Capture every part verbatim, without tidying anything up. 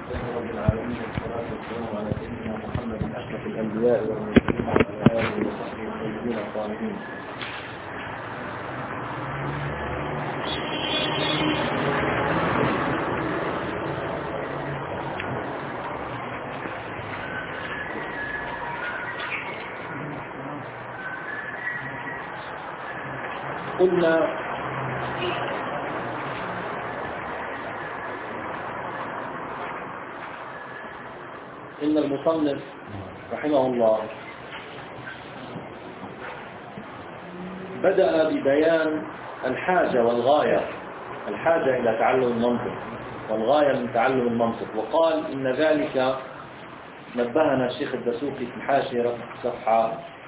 لله رب العالمين والصلاة والسلام على سيدنا محمد أشرف الأنبياء والمرسلين وعلى آله وصحبه الطيبين الطاهرين. قلنا إن المصنف رحمه الله بدأ ببيان الحاجة والغاية، الحاجة إلى تعلم المنطق والغاية من تعلم المنطق، وقال إن ذلك نبهنا الشيخ الدسوقي في الحاشية صفحة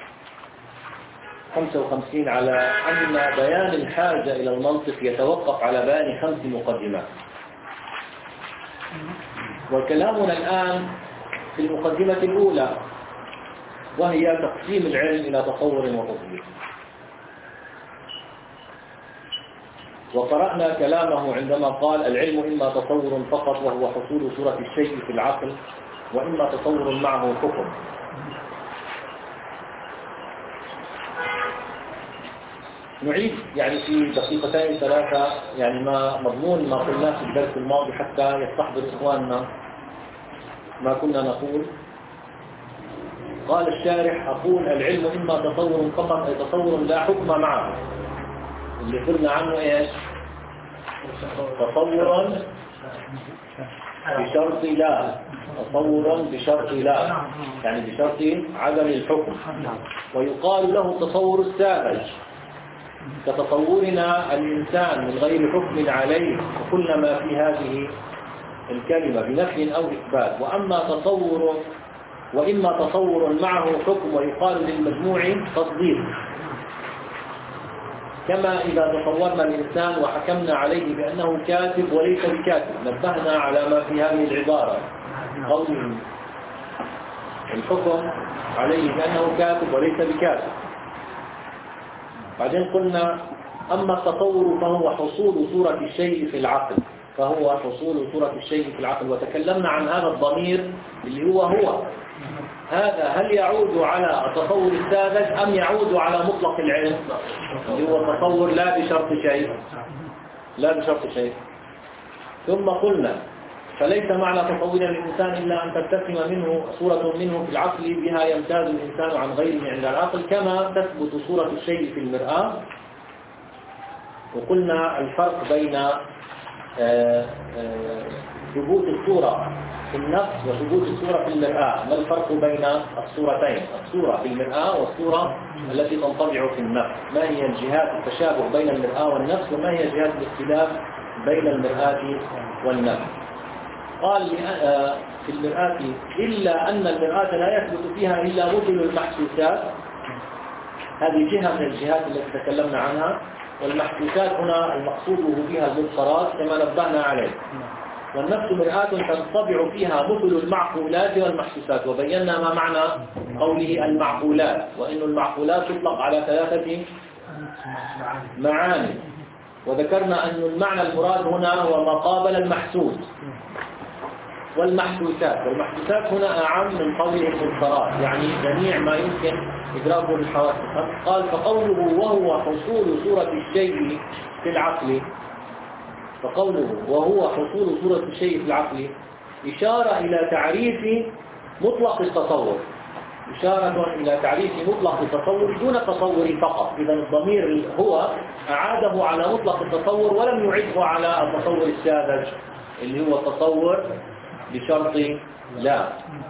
خمسة وخمسين على أن بيان الحاجة إلى المنطق يتوقف على بيان خمس مقدمات. وكلامنا الآن في المقدمة الأولى، وهي تقسيم العلم إلى تصور وتطبيق. وقرأنا كلامه عندما قال العلم إما تصور فقط وهو حصول صورة الشيء في العقل، وإما تصور معه حكم. نعيد يعني في دقيقتين ثلاثة يعني ما مضمون ما قلناه في الدرس الماضي حتى يستحضر إخواننا ما كنا نقول. قال الشارح: أقول العلم إما تصور فقط أي تصور لا حكم معه، اللي قلنا عنه إيش؟ تصور بشرط لا، تصور بشرط لا يعني بشرط عدم الحكم. ويقال له التصور الساذج كتصورنا الإنسان من غير حكم عليه، وكل ما في هذه الكلمة بنفي أو إثبات. وأما تصور وإما تصور معه حكم، ويقال للمجموع تصديق، كما إذا تصورنا الإنسان وحكمنا عليه بأنه كاتب وليس بكاتب، نبهنا على ما في هذه العبارة قوله الحكم عليه بأنه كاتب وليس بكاتب. بعدين قلنا أما التصور فهو حصول صورة الشيء في العقل، فهو حصول صورة الشيء في العقل. وتكلمنا عن هذا الضمير اللي هو هو هذا، هل يعود على التصور الساذج أم يعود على مطلق العلم اللي هو التصور لا بشرط شيء لا بشرط شيء. ثم قلنا فليس معنى تصور الإنسان إلا أن ترتسم منه صورة منه في العقل بها يمتاز الإنسان عن غيره عند العقل، كما تثبت صورة الشيء في المرآة. وقلنا الفرق بين ثبوت الصورة في النفس وثبوت الصورة في المرآة. ما الفرق بين الصورتين، الصورة في المرآة والصورة التي تنطبع في النفس؟ ما هي الجهات التشابه بين المرآة والنفس، وما هي جهات الاختلاف بين المرآة والنفس؟ قال في المرآة إلا أن المرآة لا يثبت فيها إلا مثل المحسوسات، هذه جهة من الجهات التي تكلمنا عنها. والمحسوسات هنا المقصود بها المبصرات كما نبهنا عليه. والنفس مرآة تنطبع فيها مثل المعقولات والمحسوسات، وبينا ما معنى قوله المعقولات، وإن المعقولات تطلق على ثلاثة معاني. وذكرنا أن المعنى المراد هنا هو ما قابل المحسوس والمحسوسات. والمحسوسات هنا أعم من قوله المبصرات، يعني جميع ما يمكن إدراكه بالحواس. قال فقوله وهو حصول صورة الشيء في العقل، فقوله وهو حصول صورة الشيء في العقل إشارة إلى تعريف مطلق التصور، إشارة إلى تعريف مطلق التصور دون تصور فقط. إذا الضمير هو أعاده على مطلق التصور ولم يعده على التصور الساذج اللي هو التصور بشرط لا،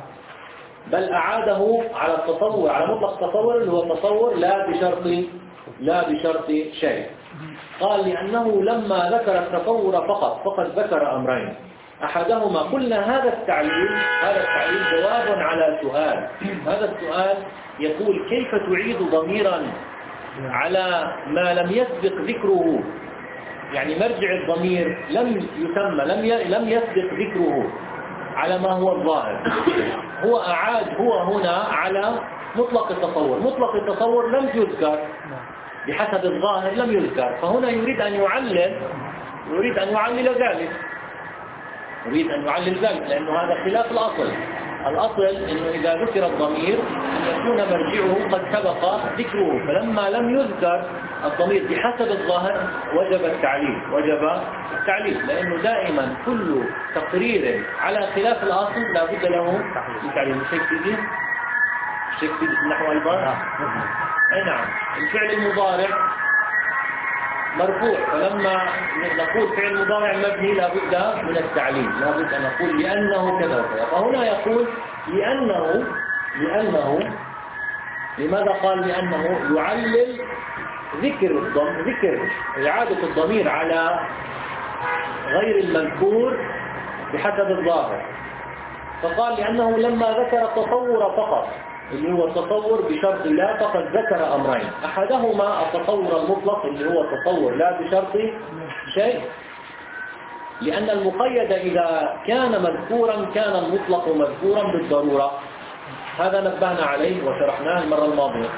بل أعاده على التصور على مطلق التصور اللي هو التصور لا بشرط لا بشرط شيء. قال لأنه لما ذكر التصور فقط فقد ذكر أمرين، أحدهما قلنا هذا التعليل هذا التعليل جواب على سؤال. هذا السؤال يقول كيف تعيد ضميرا على ما لم يسبق ذكره، يعني مرجع الضمير لم يسمى لم لم يسبق ذكره على ما هو الظاهر. هو أعاد هو هنا على مطلق التصور، مطلق التصور لم يذكر بحسب الظاهر لم يذكر، فهنا يريد أن يعلل يريد أن يعلل ذلك. يريد أن يعلل ذلك لأنه هذا خلاف الأصل. الأصل أنه إذا ذكر الضمير أن يكون مرجعه قد سبق ذكره، فلما لم يذكر الضمير بحسب الظاهر وجب التعليل وجب التعليل لأنه دائما كل تقرير على خلاف الأصل لا بد له من تعليل. الشيخ سيدي الشيخ سيدي في النحو أيضا أي نعم. الفعل المضارع مرفوع، فلما نقول فعل مضارع مبني لا بد من التعليل، لا بد أن نقول لأنه كذا وكذا. فهنا يقول لأنه لأنه لماذا قال لأنه يعلل ذكر الضم ذكر إعادة الضمير على غير المذكور بحسب الظاهر. فقال لأنه لما ذكر التصور فقط اللي هو التصور بشرط لا فقد ذكر أمرين، أحدهما التصور المطلق اللي هو التصور لا بشرط شيء، لأن المقيد إذا كان مذكورا كان المطلق مذكورا بالضرورة. هذا نبهنا عليه وشرحناه المرة الماضية.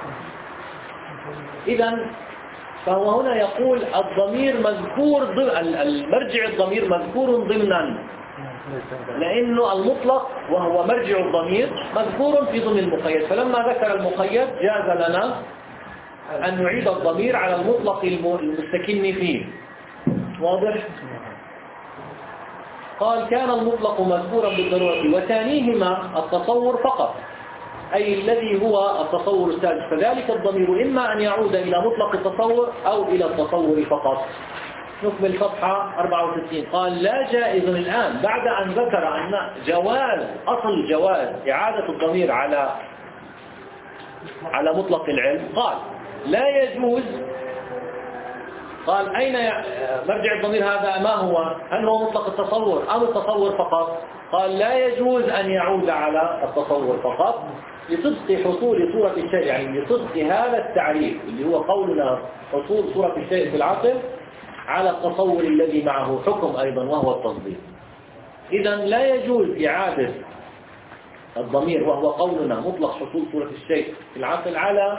إذن فهو هنا يقول الضمير مذكور ضمن المرجع، الضمير مذكور ضمنا لأنه المطلق وهو مرجع الضمير مذكور في ضمن المقيد، فلما ذكر المقيد جاز لنا أن نعيد الضمير على المطلق المستكن فيه. واضح؟ قال كان المطلق مذكورا بالضرورة وثانيهما التصور فقط، أي الذي هو التصور السادس، فذلك الضمير إما أن يعود إلى مطلق التصور أو إلى التصور فقط. نكمل صفحة أربعة وستين. قال لا جائز الآن بعد أن ذكر أن جواز أصل جواز إعادة الضمير على على مطلق العلم، قال لا يجوز. قال أين مرجع الضمير هذا؟ ما هو؟ هل هو مطلق التصور أو التصور فقط؟ قال لا يجوز أن يعود على التصور فقط لصدق حصول صورة الشيء، يعني لصدق هذا التعريف اللي هو قولنا حصول صورة الشيء في العقل على التصور الذي معه حكم أيضا وهو التصديق. إذا لا يجوز إعادة الضمير وهو قولنا مطلق حصول صورة الشيء في العقل على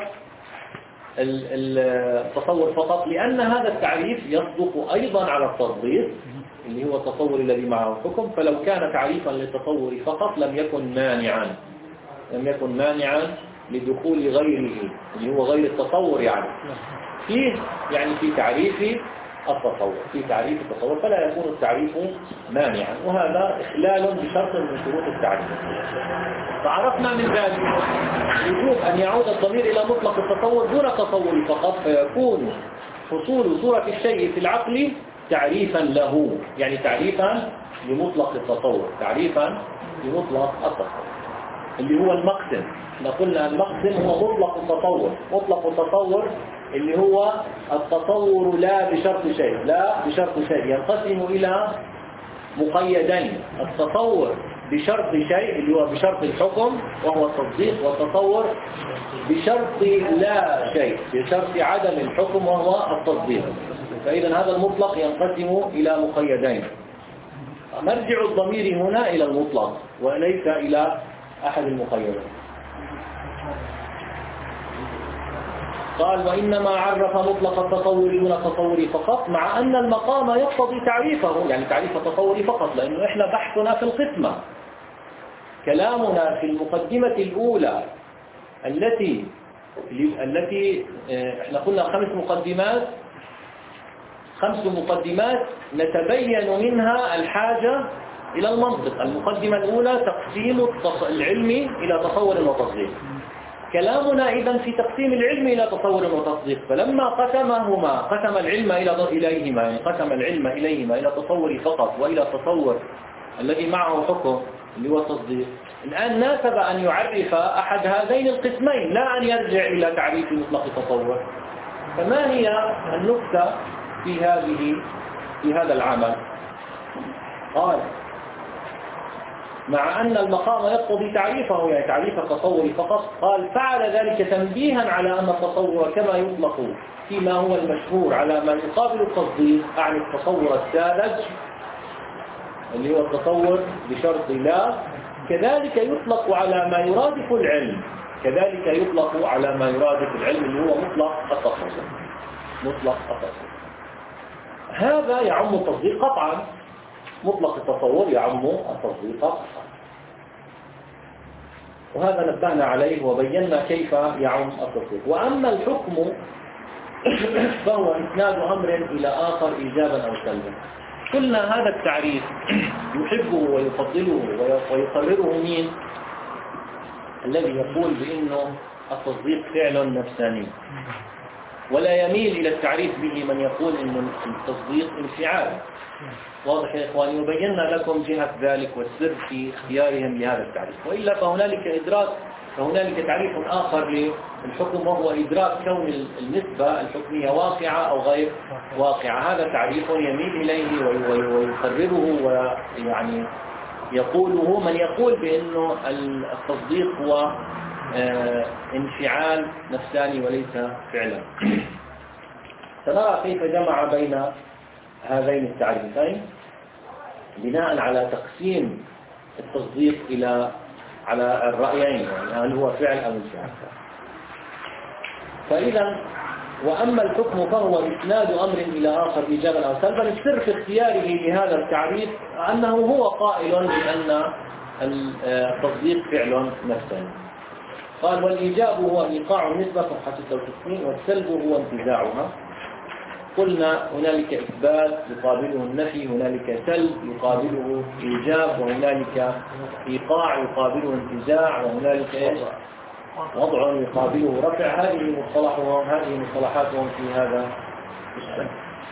التصور فقط، لأن هذا التعريف يصدق أيضا على التصديق اللي هو التصور الذي معه حكم. فلو كان تعريفا للتصور فقط لم يكن مانعا لم يكن مانعا لدخول غيره اللي هو غير التصور، يعني فيه يعني في تعريف التصور في تعريف التصور فلا يكون التعريف مانعا، وهذا إخلال بشرط من شروط التعريف. فعرفنا من ذلك وجوب أن يعود الضمير إلى مطلق التصور دون التصور فقط، فيكون حصول صورة الشيء في العقل تعريفا له، يعني تعريفا لمطلق التصور تعريفا لمطلق التصور اللي هو المقسم. احنا قلنا المقسم هو مطلق التصور مطلق التصور اللي هو التصور لا بشرط شيء لا بشرط شيء ينقسم إلى مقيدين: التصور بشرط شيء اللي هو بشرط الحكم وهو التصديق، والتصور بشرط لا شيء بشرط عدم الحكم وهو التصديق. فإذا هذا المطلق ينقسم إلى مقيدين. مرجع الضمير هنا إلى المطلق وليس إلى أحد المقيدين. قال وإنما عرف مطلق التصور دون التصور فقط، مع أن المقام يقتضي تعريفه، يعني تعريف التصور فقط، لأنه إحنا بحثنا في القسمة، كلامنا في المقدمة الأولى التي التي إحنا قلنا خمس مقدمات خمس مقدمات نتبين منها الحاجة إلى المنطق. المقدمة الأولى تقسيم العلم إلى تصور وتصديق. كلامنا إذن في تقسيم العلم إلى تصور وتصديق، فلما قسمهما قسم العلم إلى إليهما يعني قسم العلم إليهما إلى تصور فقط وإلى التصور الذي معه حكم اللي هو التصديق، الآن ناسب أن يعرف أحد هذين القسمين لا أن يرجع إلى تعريف مطلق التصور. فما هي النكتة في هذه في هذا العمل؟ قال مع أن المقام يقتضي تعريفه يعني تعريف التصور فقط، قال فعل ذلك تنبيها على أن التصور كما يطلق فيما هو المشهور على ما يقابل التصديق، أعني التصور الساذج اللي هو التصور بشرط لا، كذلك يطلق على ما يرادف العلم كذلك يطلق على ما يرادف العلم اللي هو مطلق التصور مطلق التصور. هذا يعم التصديق قطعا، مطلق التصور يعم التصديق، وهذا نبهنا عليه وبينا كيف يعم التصديق. وأما الحكم فهو إسناد أمر إلى آخر إيجابا أو سلبا. قلنا هذا التعريف يحبه ويفضله ويقرره مين؟ الذي يقول بأنه التصديق فعل نفساني، ولا يميل إلى التعريف به من يقول أن التصديق انفعال. واضح يا إخواني؟ وبينا لكم جهة ذلك والسر في اختيارهم لهذا التعريف. وإلا فهنالك إدراك فهنالك تعريف آخر للحكم، وهو إدراك كون النسبة الحكمية واقعة أو غير واقعة. هذا تعريف يميل إليه ويقرره ويعني يقوله من يقول بأنه التصديق هو انفعال نفساني وليس فعلا. سنرى كيف جمع بين هذين التعريفين بناء على تقسيم التصديق إلى على الرأيين، يعني هل هو فعل أو انفعال. فإذا وأما الحكم فهو إسناد أمر إلى آخر إيجابا أو سلبا. السر في اختياره لهذا التعريف أنه هو قائل بأن التصديق فعل نفساني. قال والإيجاب هو إيقاع النسبة صفحة ستة وستين، والسلب هو انتزاعها. قلنا هنالك إثبات يقابله النفي، هنالك سلب يقابله إيجاب، وهنالك إيقاع يقابله انتزاع، وهنالك إيش؟ وضع يقابله رفع. هذه مصطلحهم هذه مصطلحاتهم في هذا الشأن.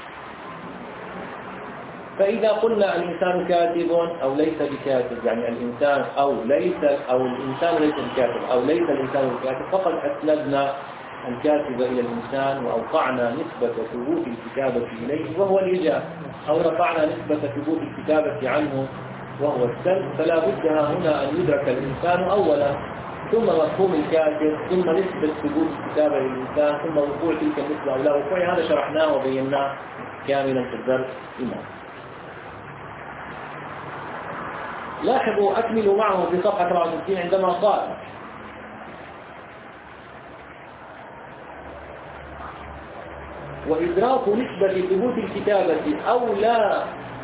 فإذا قلنا الإنسان كاتب أو ليس بكاتب، يعني الإنسان أو ليس أو الإنسان ليس بكاتب أو ليس الإنسان بكاتب، فقد أسندنا الكاتب إلى الإنسان وأوقعنا نسبة ثبوت الكتابة إليه وهو الإيجاب، أو رفعنا نسبة ثبوت الكتابة عنه وهو السلب. فلا بد هنا أن يدرك الإنسان أولا، ثم مفهوم الكاتب، ثم نسبة ثبوت الكتابة للإنسان، ثم وقوع تلك النسبة أو لا وقوع. هذا شرحناه وبيناه كاملا في الدرس الماضي. لاحظوا أكملوا معه في صفحة سبعة وستين عندما قال وإدراك نسبة ثبوت الكتابة أو لا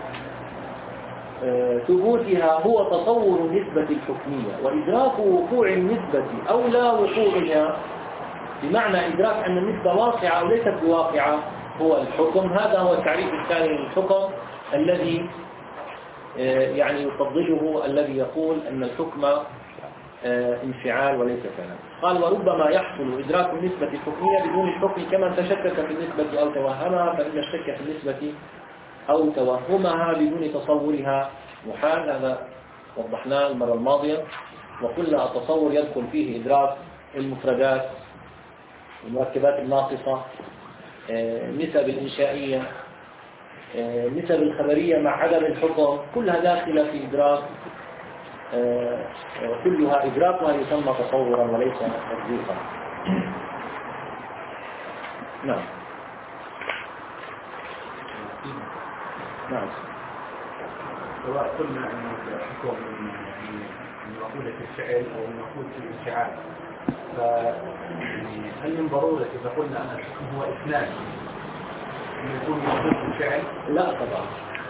ثبوتها هو تصور النسبة الحكمية، وإدراك وقوع النسبة أو لا وقوعها بمعنى إدراك أن النسبة واقعة أو ليست بواقعة هو الحكم. هذا هو التعريف الثاني للحكم الذي يعني يفضله الذي يقول أن الحكم انفعال وليس فعلا. قال وربما يحصل إدراك النسبة الحكمية بدون الحكم كمن تشكك في النسبة أو توهمها، فإن الشك في النسبة أو توهمها بدون تصورها محال. هذا وضحناه المرة الماضية، وقلنا التصور يدخل فيه إدراك المفردات، المركبات الناقصة، النسب الإنشائية، النسب الخبرية مع عدم الحكم، كلها داخلة في إدراك، كلها إدراكها يسمى تصورا وليس تصديقا. نعم نعم. سواء قلنا أن الحكم يعني المقولة في الفعل أو المقولة في الانفعال، فهل من ضرورة إذا قلنا أن الحكم هو إثنان أن يكون موجود في الفعل؟ لا طبعا،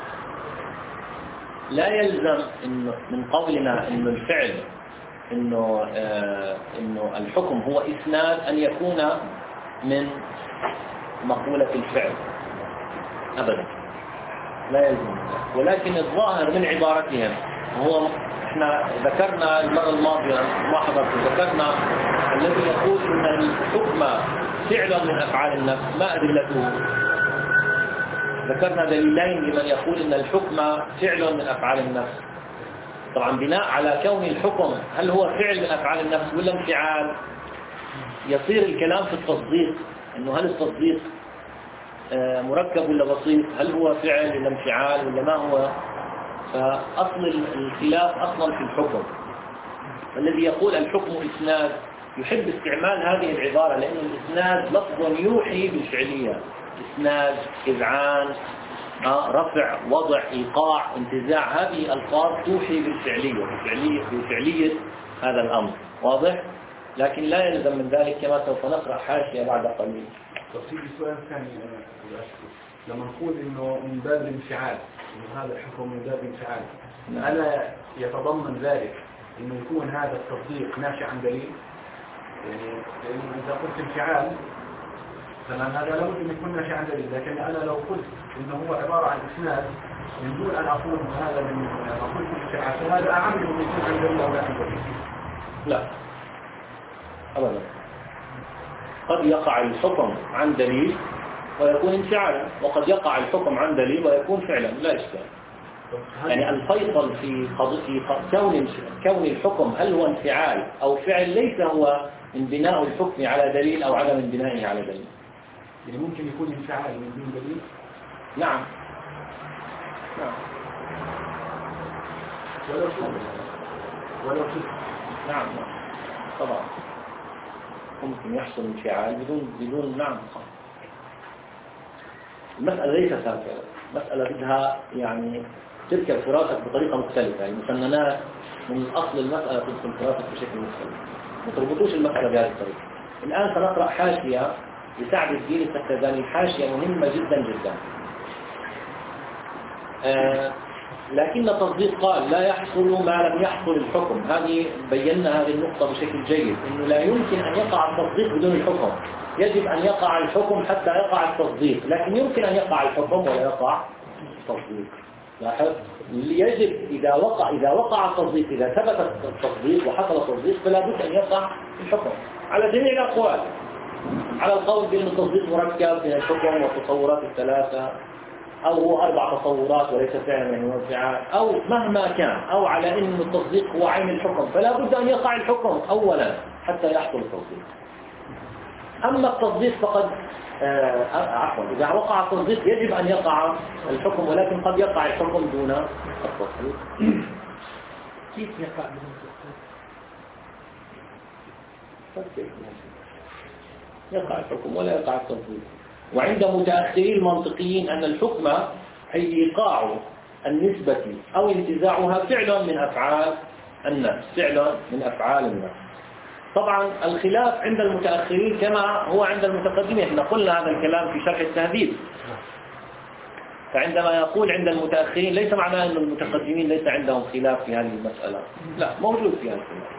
لا يلزم إنه من قولنا إنه الفعل إنه آه إنه الحكم هو إسناد أن يكون من مقولة الفعل أبدا، لا يلزم. ولكن الظاهر من عبارتهم هو احنا ذكرنا المرة الماضية ما حضرت ذكرنا الذي يقول ان الحكم فعل من افعال النفس، ما ادلته؟ ذكرنا دليلين لمن يقول ان الحكم فعل من افعال النفس. طبعا بناء على كون الحكم هل هو فعل من افعال النفس ولا انفعال، يصير الكلام في التصديق انه هل التصديق مركب ولا بسيط، هل هو فعل ولا انفعال ولا ما هو. فأصل الخلاف أصلا في الحكم. الذي يقول الحكم إسناد يحب استعمال هذه العبارة لأن الإسناد لفظ يوحي بالفعلية، إسناد، إذعان، رفع، وضع، إيقاع، انتزاع، هذه الألفاظ توحي بالفعلية بفعلية, بفعلية هذا الأمر. واضح؟ لكن لا يلزم من ذلك كما سوف نقرأ حاشية بعد قليل. تصيب سؤال ثاني لما نقول إنه من باب الانفعال، إنه هذا الحكم من باب الانفعال، ألا يتضمن ذلك إنه يكون هذا التصديق ناشئ عن دليل؟ يعني لأنه إذا قلت انفعال تمام هذا لابد أن يكون ناشئ عن دليل، لكن أنا لو قلت إنه هو عبارة عن إسناد من دون أن أقول هذا من أقول الانفعال، فهذا أعم من يكون عن دليل أو لا عن دليل. لا أبدا، قد يقع الحكم عن دليل ويكون انفعالا، وقد يقع الحكم عن دليل ويكون فعلا، لا إشكال. يعني الفيصل في في كون كون الحكم هل هو انفعال أو فعل ليس هو انبناء الحكم على دليل أو عدم انبنائه على دليل. يعني ممكن يكون انفعال من دون دليل؟ نعم نعم ولو شبه ولو شبه نعم نعم طبعا ممكن يحصل انفعال بدون بدون نعم. المسألة ليست هكذا، المسألة بدها يعني تركب في راسك بطريقة مختلفة، يعني المسننات من أصل المسألة تدخل في راسك بشكل مختلف، ما تربطوش المسألة بهذه الطريقة. الآن سنقرأ حاشية لسعد الدين السكتزاني، حاشية مهمة جدا جدا. آه لكن التصديق قال لا يحصل ما لم يحصل الحكم. هذه بينا هذه النقطة بشكل جيد، إنه لا يمكن أن يقع التصديق بدون الحكم، يجب أن يقع الحكم حتى يقع التصديق، لكن يمكن أن يقع الحكم ولا يقع التصديق. لاحظ، يجب إذا وقع إذا وقع التصديق، إذا ثبت التصديق وحصل التصديق فلا بد أن يقع الحكم على جميع الأقوال، على القول بأن التصديق مركب من الحكم والتصورات الثلاثة، أو هو أربع تصورات وليس فعلا يعني هو انفعال، أو مهما كان، أو على أن التصديق هو عين الحكم، فلا بد أن يقع الحكم أولا حتى يحصل التصديق. أما التصديق فقد آه عفوا إذا وقع التصديق يجب أن يقع الحكم، ولكن قد يقع الحكم دون التصديق. كيف يقع بدون التصديق؟ يقع الحكم ولا يقع التصديق. وعند متأخري المنطقيين أن الحكم أي إيقاع النسبة أو انتزاعها فعل من أفعال النفس، فعل من أفعال النفس. طبعا الخلاف عند المتأخرين كما هو عند المتقدمين، احنا قلنا هذا الكلام في شرح التهذيب. فعندما يقول عند المتأخرين ليس معناه أن المتقدمين ليس عندهم خلاف في هذه المسألة، لا، موجود في هذا الخلاف.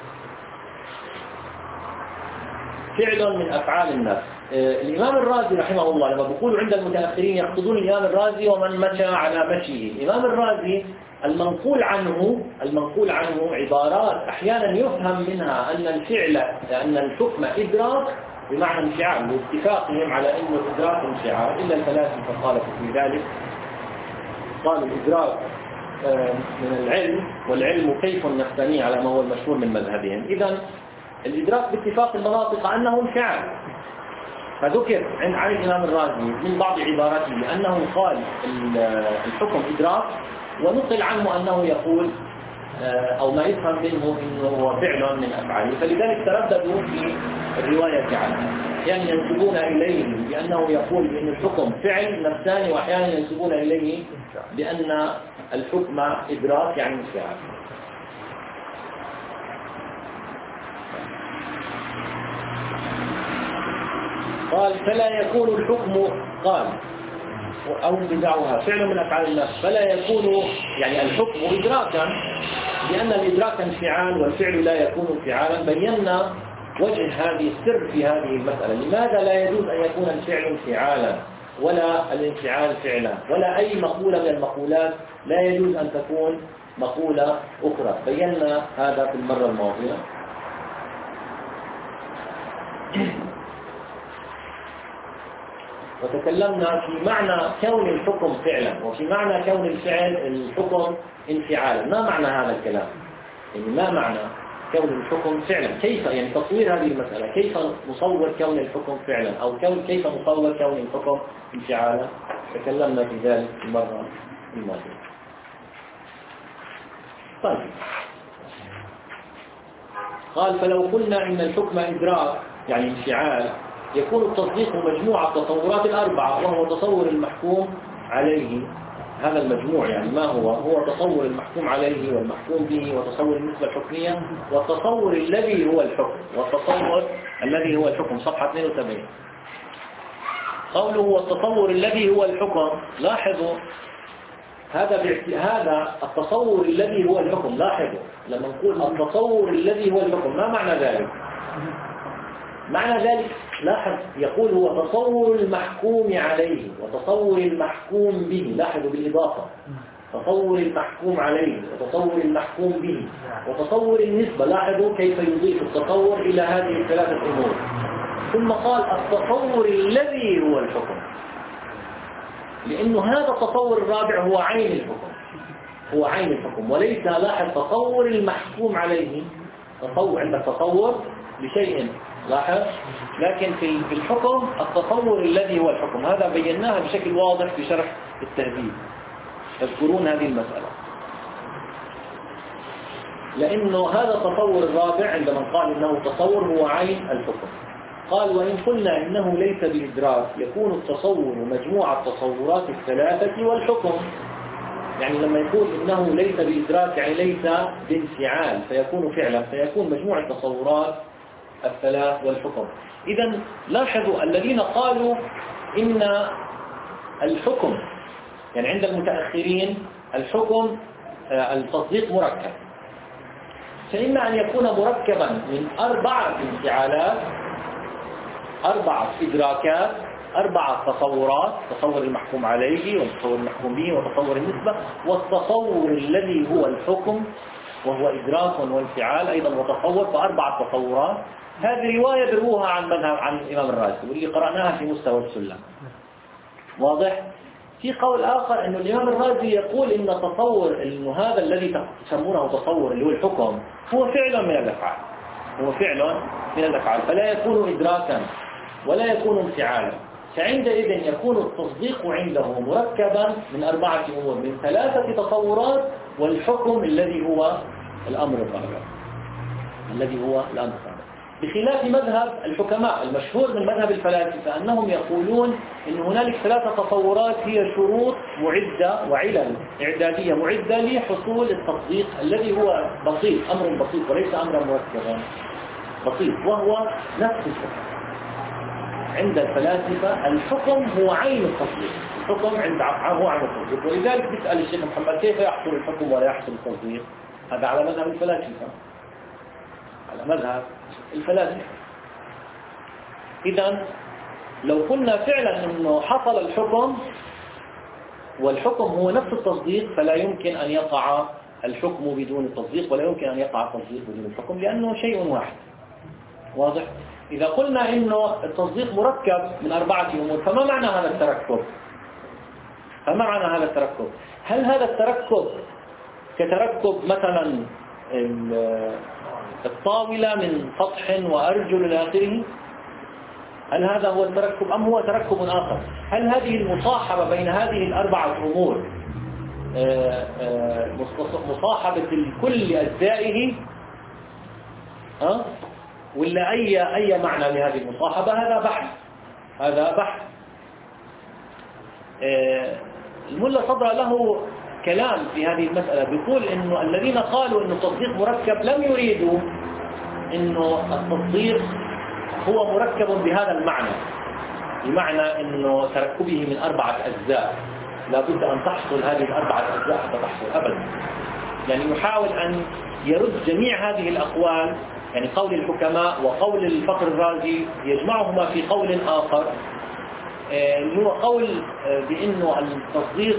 فعل من أفعال النفس. الإمام الرازي رحمه الله لما بيقولوا عند المتأخرين يقصدون الإمام الرازي ومن مشى على مشيه. الإمام الرازي المنقول عنه المنقول عنه عبارات أحيانا يفهم منها أن الفعل أن الحكم إدراك بمعنى انفعال، واتفاقهم على أن الإدراك انفعال، إلا الفلاسفة قالوا في ذلك، قالوا الإدراك من العلم، والعلم كيف نفساني على ما هو المشهور من مذهبهم. إذن الإدراك باتفاق المناطق أنه انفعال. فذكر عن الإمام الرازي من بعض عباراته أنه قال الحكم إدراك، ونقل عنه أنه يقول أو ما يفهم منه أنه هو فعل من أفعاله، فلذلك ترددوا في الرواية عنه، يعني ينسبون إليه بأنه يقول بأن الحكم فعل نفساني، وأحيانا ينسبون إليه بأن الحكم إدراك يعني انفعال. قال فلا يكون الحكم قال أو انتزاعها فعل من أفعال النفس، فلا يكون يعني الحكم إدراكا، لأن الإدراك انفعال والفعل لا يكون انفعالا. بينا وجه هذه السر في هذه المسألة، لماذا لا يجوز أن يكون الفعل انفعالا ولا الانفعال فعلا، ولا أي مقولة من المقولات لا يجوز أن تكون مقولة أخرى. بينا هذا في المرة الماضية. وتكلمنا في معنى كون الحكم فعلا، وفي معنى كون الفعل الحكم انفعالا. ما معنى هذا الكلام؟ يعني ما معنى كون الحكم فعلا؟ كيف يعني تصوير هذه المسألة؟ كيف نصور كون الحكم فعلا، أو كون كيف نصور كون الحكم انفعالا؟ تكلمنا في ذلك المرة الماضية. طيب، قال فلو قلنا إن الحكم إدراك يعني انفعال، يكون التصديق مجموعة التصورات الأربعة، وهو تصور المحكوم عليه. هذا المجموع يعني ما هو؟ هو تصور المحكوم عليه والمحكوم به، وتصور النسبة الحكمية، والتصور الذي هو الحكم، والتصور الذي هو الحكم. صفحة اثنين وسبعين. قوله والتصور الذي هو الحكم، لاحظوا هذا هذا التصور الذي هو الحكم. لاحظوا لما نقول التصور الذي هو الحكم ما معنى ذلك؟ معنى ذلك لاحظ يقول هو تصور المحكوم عليه وتصور المحكوم به. لاحظوا بالإضافة تصور المحكوم عليه وتصور المحكوم به وتصور النسبة. لاحظوا كيف يضيف التصور إلى هذه الثلاثة أمور. ثم قال التصور الذي هو الحكم، لأنه هذا التصور الرابع هو عين الحكم، هو عين الحكم وليس لاحظ تصور المحكوم عليه. تصور عندك تصور لشيء لاحظ، لكن في الحكم التصور الذي هو الحكم. هذا بيناها بشكل واضح في شرح التهذيب، تذكرون هذه المسألة، لأنه هذا التصور الرابع عندما قال إنه تصور هو عين الحكم. قال وإن قلنا إنه ليس بإدراك يكون التصور مجموعة التصورات الثلاثة والحكم. يعني لما يقول إنه ليس بإدراك يعني ليس بانفعال فيكون فعلا، فيكون مجموعة التصورات الثلاث والحكم. إذا لاحظوا الذين قالوا إن الحكم يعني عند المتأخرين الحكم التصديق مركب، فإما أن يكون مركبا من أربعة انفعالات، أربعة إدراكات، أربعة تصورات: تصور المحكوم عليه والتصور المحكوم به وتصور النسبة والتصور الذي هو الحكم وهو إدراك وانفعال أيضا وتصور، فأربعة تصورات. هذه رواية بروها عن مذهب عن الإمام الرازي واللي قرأناها في مستوى السلم. واضح؟ في قول آخر أن الإمام الرازي يقول إن تصور إنه هذا الذي تسمونه تصور اللي هو الحكم هو فعل من الأفعال، هو فعل من الأفعال، فلا يكون إدراكا ولا يكون انفعالا. فعندئذ يكون التصديق عنده مركبا من أربعة أمور، من ثلاثة تصورات والحكم الذي هو الأمر الرابع، الذي هو الأمر الرابع. بخلاف مذهب الحكماء المشهور من مذهب الفلاسفة أنهم يقولون إن هنالك ثلاثة تصورات هي شروط معدة وعلل إعدادية معدة لحصول التصديق الذي هو بسيط، أمر بسيط وليس أمرا مركبا، بسيط، وهو نفس الحكم. عند الفلاسفة الحكم هو عين التصديق، الحكم عند هو عين التصديق. ولذلك بيسأل الشيخ محمد كيف يحصل الحكم ولا يحصل التصديق؟ هذا على مذهب الفلاسفة، على مذهب الفلاسفة. إذن لو قلنا فعلا أنه حصل الحكم والحكم هو نفس التصديق فلا يمكن أن يقع الحكم بدون التصديق ولا يمكن أن يقع التصديق بدون الحكم لأنه شيء واحد. واضح؟ إذا قلنا إنه التصديق مركب من أربعة أمور فما معنى هذا التركب؟ فما معنى هذا التركب؟ هل هذا التركب كتركب مثلا الطاولة من سطح وأرجل إلى آخره؟ هل هذا هو التركب أم هو تركب آخر؟ هل هذه المصاحبة بين هذه الأربعة أمور مصاحبة الكل أجزائه ها؟ ولا أي أي معنى لهذه المصاحبة؟ هذا بحث، هذا بحث. الملا صدر له كلام في هذه المسألة، بيقول إنه الذين قالوا إنه التصديق مركب لم يريدوا إنه التصديق هو مركب بهذا المعنى، بمعنى إنه تركبه من أربعة أجزاء، لابد أن تحصل هذه الأربعة أجزاء حتى تحصل أبدا. يعني يحاول أن يرد جميع هذه الأقوال، يعني قول الحكماء وقول الفخر الرازي يجمعهما في قول آخر اللي هو قول بأنه التصديق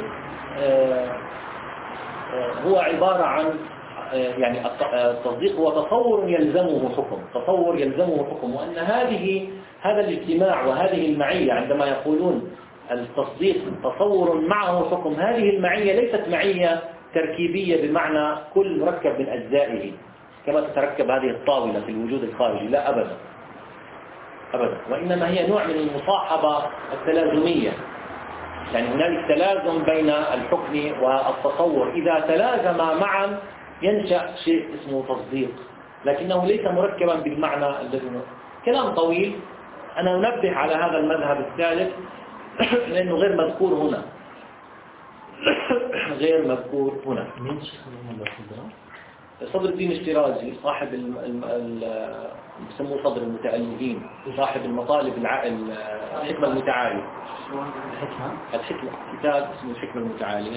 هو عبارة عن يعني التصديق هو تصور يلزمه حكم، تصور يلزمه حكم، وأن هذه هذا الاجتماع وهذه المعية عندما يقولون التصديق تصور معه حكم، هذه المعية ليست معية تركيبية بمعنى كل مركب من أجزائه كما تتركب هذه الطاولة في الوجود الخارجي، لا أبدا أبدا، وإنما هي نوع من المصاحبة التلازمية. يعني هنالك تلازم بين الحكم والتصور، إذا تلازما معا ينشأ شيء اسمه تصديق، لكنه ليس مركبا بالمعنى الذي. كلام طويل، أنا أنبه على هذا المذهب الثالث لأنه غير مذكور هنا غير مذكور هنا. صدر الدين الشيرازي صاحب ال ال ال بسموه صدر المتألهين، صاحب المطالب الع... الحكمة المتعالية. الحكمة كتاب اسمه الحكمة المتعالية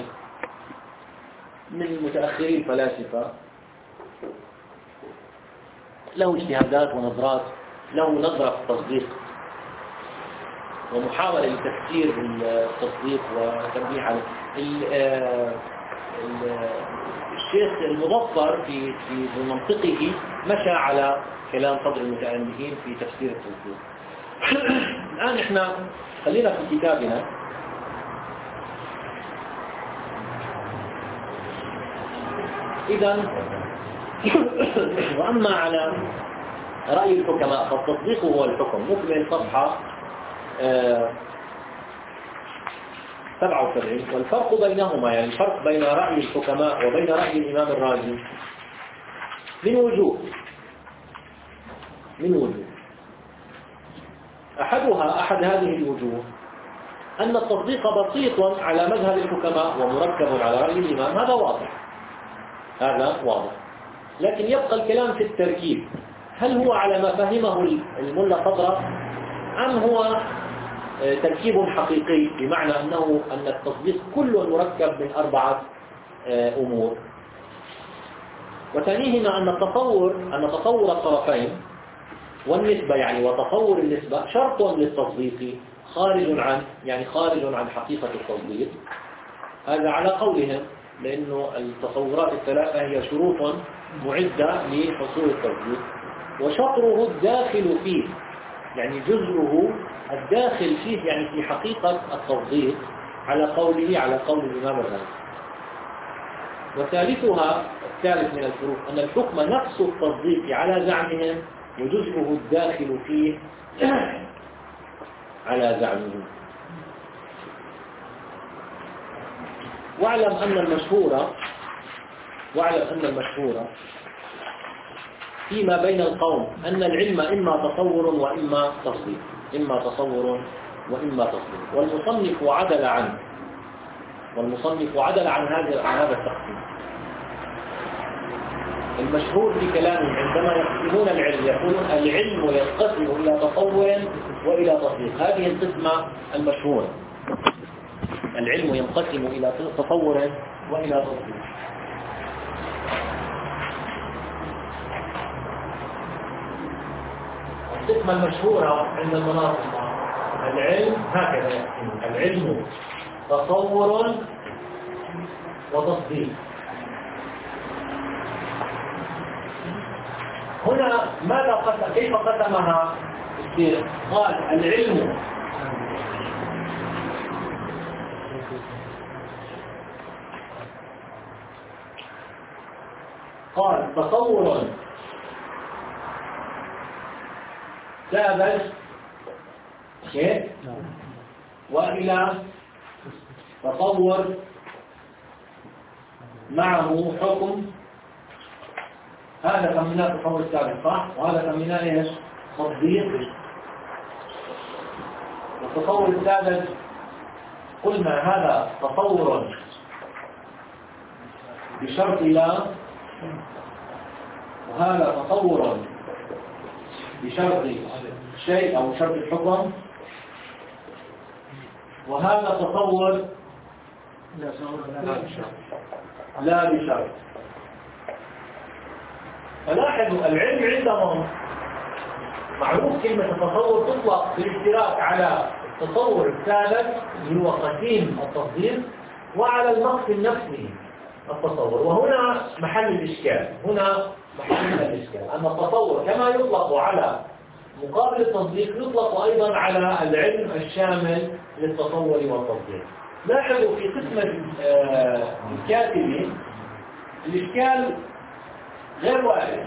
من متأخري الفلاسفة، له اجتهادات ونظرات، له نظرة في التصديق ومحاولة لتفسير التصديق وتنبيه على الشيخ المظفر في في منطقه مشى على كلام صدر المتألهين في تفسير التصديق. الآن احنا خلينا في كتابنا. إذا وأما على رأي الحكماء فالتصديق هو الحكم. نكمل صفحة سبعة وسبعين. والفرق بينهما، يعني الفرق بين رأي الحكماء وبين رأي الإمام الرازي من وجوه من وجوه أحدها أحد هذه الوجوه أن التصديق بسيط على مذهب الحكماء ومركب على رأي الإمام. هذا واضح هذا واضح لكن يبقى الكلام في التركيب. هل هو على ما فهمه الملا صدرة أم هو تركيب حقيقي، بمعنى أنه أن التصديق كله مركب من أربعة أمور. وثانيهما أن التصور أن تصور الطرفين والنسبة، يعني وتصور النسبة شرط للتصديق خارج عن يعني خارج عن حقيقة التصديق. هذا على قولهم، لأنه التصورات الثلاثة هي شروط معدة لحصول التصديق. وشطره الداخل فيه، يعني جزءه الداخل فيه، يعني في حقيقة التصديق على قوله على قول الإمام الرازي. وثالثها الثالث من الفروق أن الحكم نفس التصديق على زعمهم وجزءه الداخل فيه على زعمهم. واعلم أن المشهورة واعلم أن المشهورة فيما بين القوم أن العلم إما تصور وإما تصديق، إما تصور وإما تصديق. والمصنف عدل عنه والمصنف عدل عن هذا عن هذا التقسيم. المشهور في كلامهم عندما يقسمون العلم يقولون العلم ينقسم إلى تصور وإلى تصديق. هذه القسمة المشهورة، العلم ينقسم إلى تصور وإلى تصديق. القسمة المشهورة عند المناطق العلم هكذا يقسم: العلم تصور وتصديق. هنا ماذا قسم كيف قسمها الشيخ؟ قال العلم قال تصور سابق شيء وإلى تصور معه حكم. هذا سميناه التصور السابق صح؟ وهذا سميناه ايش؟ تصديق. والتصور السابق قلنا هذا تصور بشرط لا، وهذا تصور بشرط شيء أو شرط الحكم، وهذا تصور لا بشرط. فلاحظوا العلم عندهم معروف كلمة التصور تطلق بالاشتراك على التصور السابق اللي هو قسيم التصديق وعلى المقسم نفسه التصور. وهنا محل الإشكال، هنا محل الإشكال أن التصور كما يطلق على مقابل التصديق يطلق أيضا على العلم الشامل للتصور والتصديق. لاحظوا في قسم الكاتب الإشكال غير وارد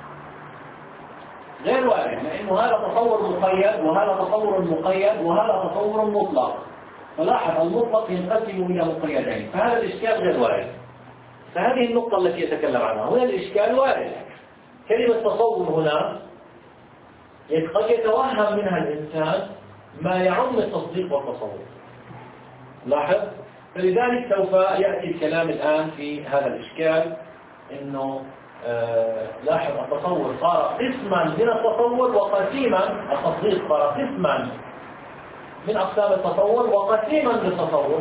غير وارد لأنه هذا تصور مقيد وهذا تصور مقيد وهذا تصور مطلق. فلاحظ المطلق ينقسم إلى مقيدين، فهذا الإشكال غير وارد. فهذه النقطة التي يتكلم عنها هنا الإشكال وارد. كلمة تصور هنا قد يتوهم منها الإنسان ما يعم التصديق والتصور. لاحظ، فلذلك سوف يأتي الكلام الآن في هذا الإشكال، إنه آه لاحظ التصور صار قسما من التصور وقسيما، التصديق صار قسما من أقسام التصور وقسيما للتصور.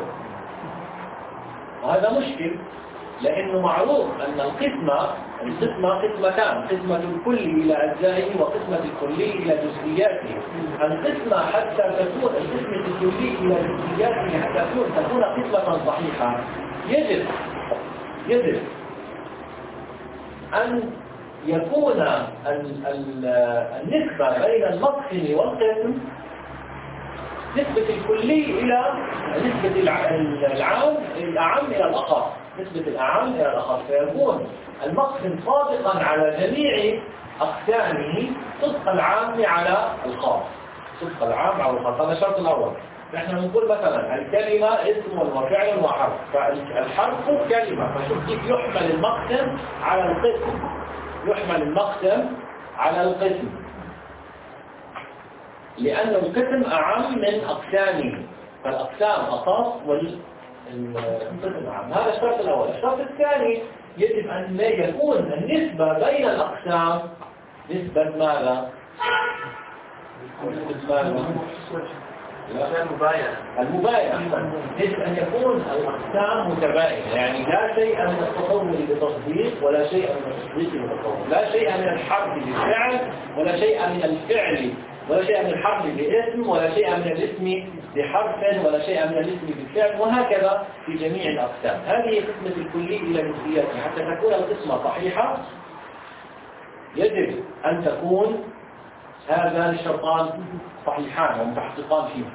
وهذا مشكل، لأنه معروف أن القسمة القسمة قسمتان، قسمة الكلي إلى أجزائه وقسمة الكلي إلى جزئياته. القسمة حتى تكون القسمة الكلي إلى جزئياته حتى تكون تكون قسمة صحيحة يجب يجب أن يكون النسبة بين المقسم والقسم نسبة الكلي إلى نسبة العام الأعم إلى الأخص، نسبة الأعم إلى الأخص، فيكون المقسم صادقا على جميع أقسامه صدق العام على الخاص، صدق العام على الخاص. هذا الشرط الأول. نحن نقول مثلا الكلمة اسم وفعل وحرف، فالحرف كلمة، فشوف كيف يحمل المقسم على القسم، يحمل المقسم على القسم، لأن القسم أعم من أقسامه، فالأقسام أخص والقسم أعم. هذا الشرط الأول. الشرط الثاني يجب أن يكون النسبة بين الأقسام نسبة ماذا؟ نسبة ماذا؟ المباينة. المباينة يجب أن يكون الأقسام متباينة، يعني لا شيء من التصور لتصديق ولا شيء من التصديق لتصور، لا شيء من الحرف للفعل ولا شيء من الفعل ولا شيء من الحرف باسم ولا شيء من الاسم بحرف ولا شيء من الاسم بالفعل، وهكذا في جميع الأقسام. هذه قسمة الكلي إلى جزئياته. حتى تكون القسمة صحيحة يجب أن تكون هذان الشرطان صحيحان ومتحققان فيه.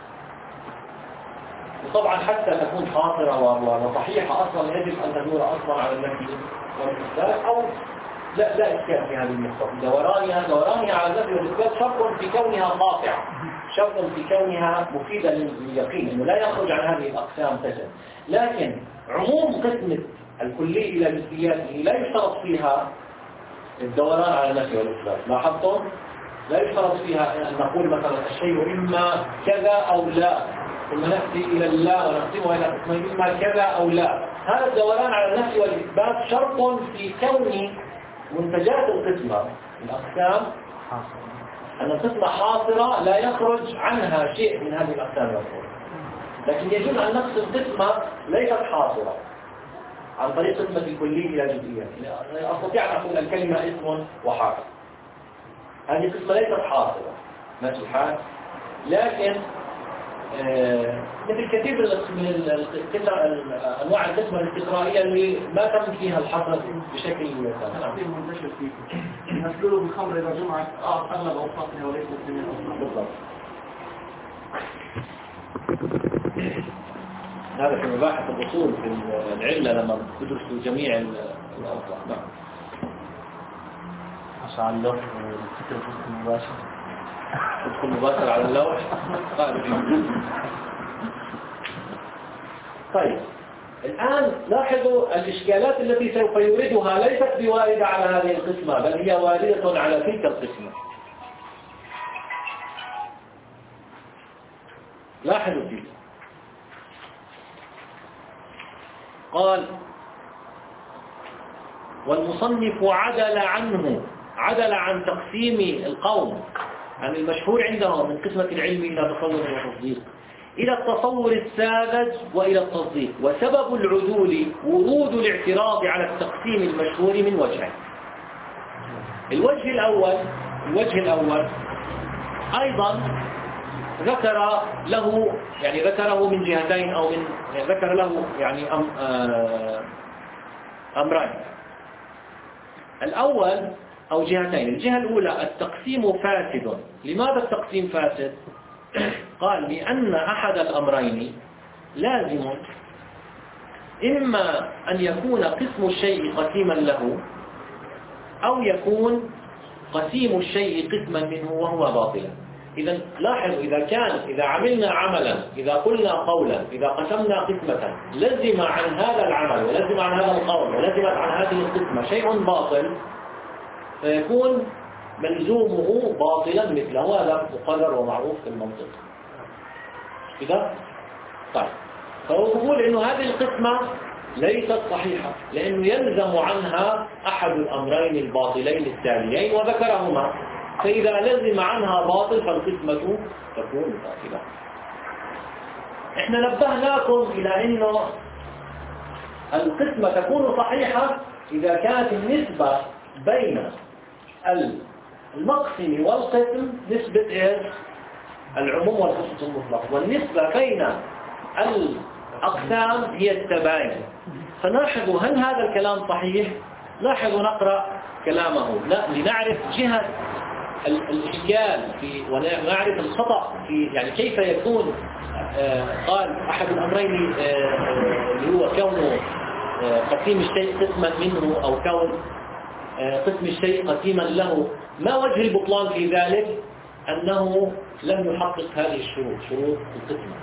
وطبعا حتى تكون حاضرة وصحيحة أصلا يجب أن تدور أصلا على النفي والإثبات، أو لا لا إشكال في هذه النقطة. دورانها دورانها على النفي والإثبات شرط في كونها قاطعة، شرط في كونها مفيدة لليقين إنه لا يخرج عن هذه الأقسام سجن. لكن عموم قسمة الكلي إلى جزئياته لا يشترط فيها الدوران على النفي والإثبات. لاحظتم؟ لا يشترط فيها أن نقول مثلا الشيء إما كذا أو لا، ثم نأتي إلى اللا ونقسمه إلى قسمين إما كذا أو لا. هذا الدوران على النفي والإثبات شرط في كون منتجات القسمة الأقسام أن القسمة حاصرة لا يخرج عنها شيء من هذه الأقسام المذكورة. لكن يجوز أن نقسم قسمة ليست حاصرة عن طريق قسمة الكلي إلى جزئيات. أستطيع أن أقول الكلمة اسم وحرف، هذه قسمة ليست حاصرة ماشي الحال، لكن آه مثل كثير من أنواع القسمة الاستقرائية اللي ما تم فيها الحصر بشكل كثير منتشر فيه نسلوه بالخمر إذا جمعت أغلب أوصافها وليس من الأصناف. بالضبط. هذا في مباحث الأصول في العلة لما تدرسوا جميع الأوصاف. نعم. عشان اللوح والفكرة المباشر تدخل مباشر على اللوح. طيب الآن لاحظوا الإشكالات التي سوف يوردها ليست بواردة على هذه القسمة، بل هي واردة على تلك القسمة. لاحظوا دي. قال والمصنف عدل عنه، عدل عن تقسيم القوم عن المشهور عندهم من قسمة العلم إلى تصور وتصديق إلى التصور الساذج وإلى التصديق. وسبب العدول ورود الاعتراض على التقسيم المشهور من وجهين. الوجه الأول الوجه الأول أيضا ذكر له يعني ذكره من جهتين أو من يعني ذكر له يعني أم أمرين. الأول أو جهتين. الجهة الأولى التقسيم فاسد. لماذا التقسيم فاسد؟ قال لأن أحد الأمرين لازم، إما أن يكون قسم الشيء قسيما له أو يكون قسيم الشيء قسما منه وهو باطلا. إذا لاحظوا إذا كان إذا عملنا عملا إذا قلنا قولا إذا قسمنا قسمة لزم عن هذا العمل ولزم عن هذا القول ولزم عن هذه القسمة شيء باطل فيكون ملزومه باطلا مثله. هذا مقرر ومعروف في المنطق كده. طيب فهو يقول إنه هذه القسمة ليست صحيحة، لأنه يلزم عنها أحد الأمرين الباطلين التاليين وذكرهما، فإذا لزم عنها باطل فالقسمة تكون باطلة. احنا نبهناكم إلى أنه القسمة تكون صحيحة إذا كانت النسبة بين المقسم والقسم نسبة إيه؟ العموم والخصوص المطلق، والنسبة بين الأقسام هي التباين. فنلاحظوا هل هذا الكلام صحيح؟ لاحظوا نقرأ كلامه لا لنعرف جهة الإشكال في ونعرف الخطأ في، يعني كيف يكون آه قال أحد الأمرين آه اللي هو كونه آه قسيم الشيء قسما منه أو كون آه قسم الشيء قسيما له. ما وجه البطلان في ذلك؟ أنه لم يحقق هذه الشروط، شروط القسمة،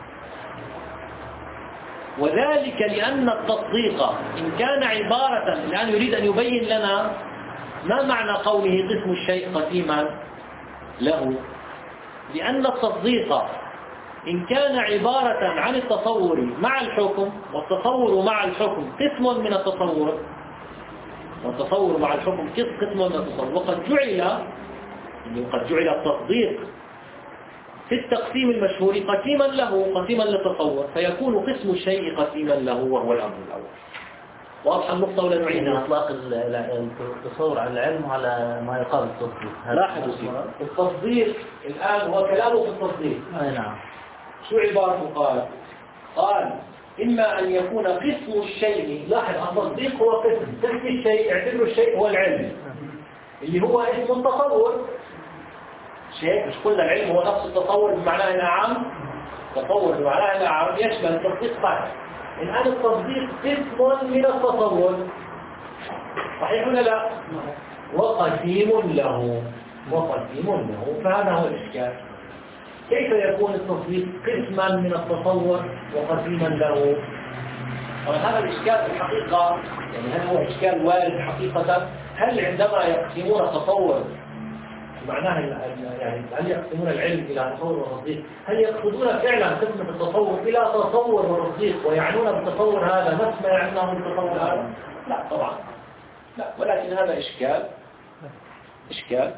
وذلك لأن التصديق إن كان عبارة، الآن يريد أن يبين لنا ما معنى قوله قسم الشيء قسيما له. لأن التصديق إن كان عبارة عن التصور مع الحكم، والتصور مع الحكم قسم من التصور، والتصور مع الحكم قسم من التصور، وقد جعل قد جعل التصديق في التقسيم المشهور قسيما له قسيما للتصور، فيكون قسم الشيء قسيما له وهو الأمر الأول. واضح النقطة ولا نعيدها؟ إطلاق التصور على العلم وعلى ما يقال التصديق. لاحظوا سيدي التصديق الآن هو كلامه في التصديق. أي نعم. شو عبارته؟ قال قال إما أن يكون قسم الشيء، لاحظ التصديق هو قسم، قسم الشيء اعتبروا الشيء هو العلم اللي هو اسم التصور. شيء مش قلنا العلم هو نفس التصور بمعناه العام، تصور بمعناه العام يشمل التصديق صحيح. الآن التصديق قسم من التصور صحيح ولا لا؟ وقسيم له وقسيم له فهذا هو الإشكال. كيف يكون التصديق قسما من التصور وقسيما له؟ هذا الإشكال في الحقيقة، يعني هل هو إشكال وارد حقيقة؟ هل عندما يقسمون التصور معناها يعني هل يقسمون العلم إلى تصور وتصديق، هل يقصدون فعلا قسمة التصور إلى تصور وتصديق ويعنون بالتصور هذا نفس ما يعنونه بالتصور هذا؟ لا طبعا لا، ولكن هذا إشكال إشكال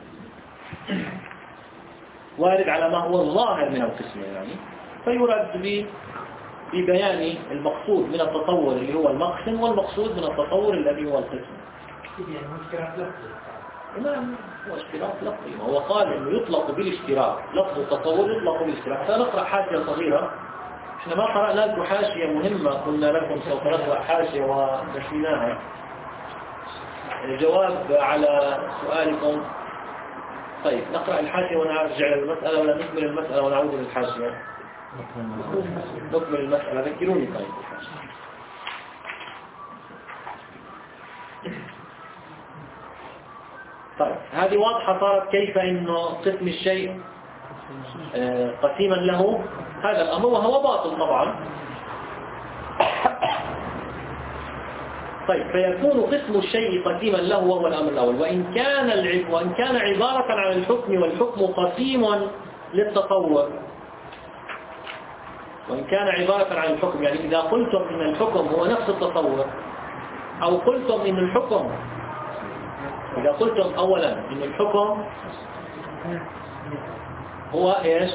وارد على ما هو الظاهر من القسم، يعني فيرد ببيان المقصود من التصور اللي هو المقسم والمقصود من التصور الذي هو القسم. نعم هو اشتراك لفظي، وهو قال انه يطلق بالاشتراك، لفظ التصور يطلق بالاشتراك. فنقرأ حاشية صغيرة، احنا ما قرأنا لكم حاشية مهمة قلنا لكم سوف نقرأ حاشية ونشيناها الجواب على سؤالكم. طيب نقرأ الحاشية ونرجع للمسألة ولا نكمل المسألة ونعود للحاشية؟ نكمل المسألة، ذكروني طيب الحاشية. طيب هذه واضحة صارت كيف إنه قسم الشيء قسيما له هذا الأمر، وهو باطل طبعا. طيب فيكون قسم الشيء قسيما له وهو الأمر الأول، وإن كان العب وإن كان عبارة عن الحكم والحكم قسيم للتصور، وإن كان عبارة عن الحكم يعني إذا قلتم إن الحكم هو نفس التصور، أو قلتم إن الحكم إذا قلتم أولا إن الحكم هو إيش؟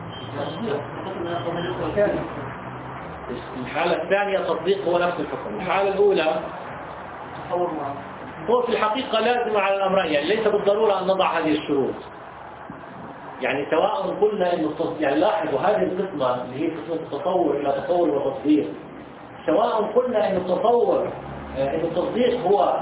الحالة الثانية تطبيق هو نفس الحكم. الحالة الأولى هو في الحقيقة لازم على الأمرين، يعني ليس بالضرورة أن نضع هذه الشروط. يعني سواء قلنا إنه يعني لاحظوا هذه القسمة اللي هي قسمة التصور إلى تصور وتصديق، سواء قلنا إن التصور إن التصديق هو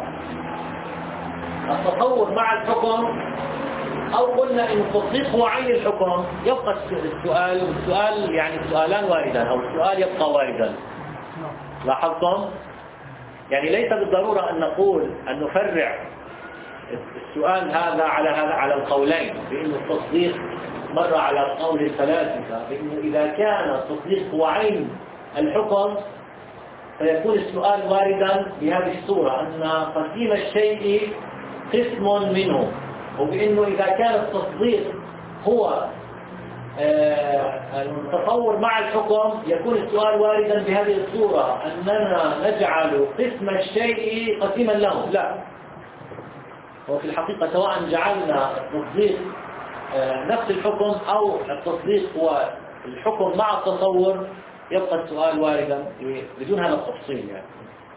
التصور مع الحكم، أو قلنا إن التصديق هو عين الحكم، يبقى السؤال السؤال يعني سؤالان واردان، أو السؤال يبقى واردا. لاحظتم؟ يعني ليس بالضرورة أن نقول أن نفرع السؤال هذا على هذا على القولين، بأن التصديق مر على القول الثلاثة، بأنه إذا كان التصديق هو عين الحكم فيكون السؤال واردا بهذه الصورة أن قسيم الشيء قسم منه، وبأنه إذا كان التصديق هو التصور مع الحكم يكون السؤال واردا بهذه الصورة أننا نجعل قسم الشيء قسيما له. لا، وفي الحقيقة سواء جعلنا التصديق نفس الحكم أو التصديق هو الحكم مع التصور يبقى السؤال واردا بدون هذا التفصيل. يعني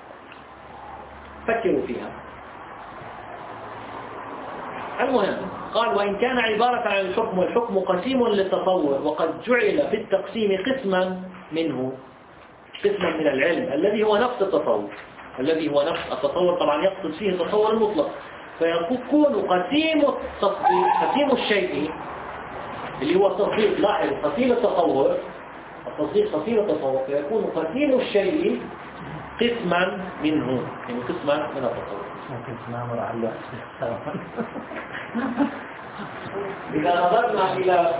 فكروا فيها. المهم قال وإن كان عبارة عن الحكم والحكم قسيم للتصور وقد جعل في التقسيم قسما منه، قسما من العلم الذي هو نفس التصور، الذي هو نفس التصور طبعا يقصد فيه التصور المطلق، فيكون قسيم التصديق قسيم الشيء اللي هو التصديق، لاحظ قسيم التصور، التصديق قسيم التصور، فيكون قسيم الشيء قسما منه، يعني قسما من التصور. ممكن تنامر على الله. إذا نظرنا إلى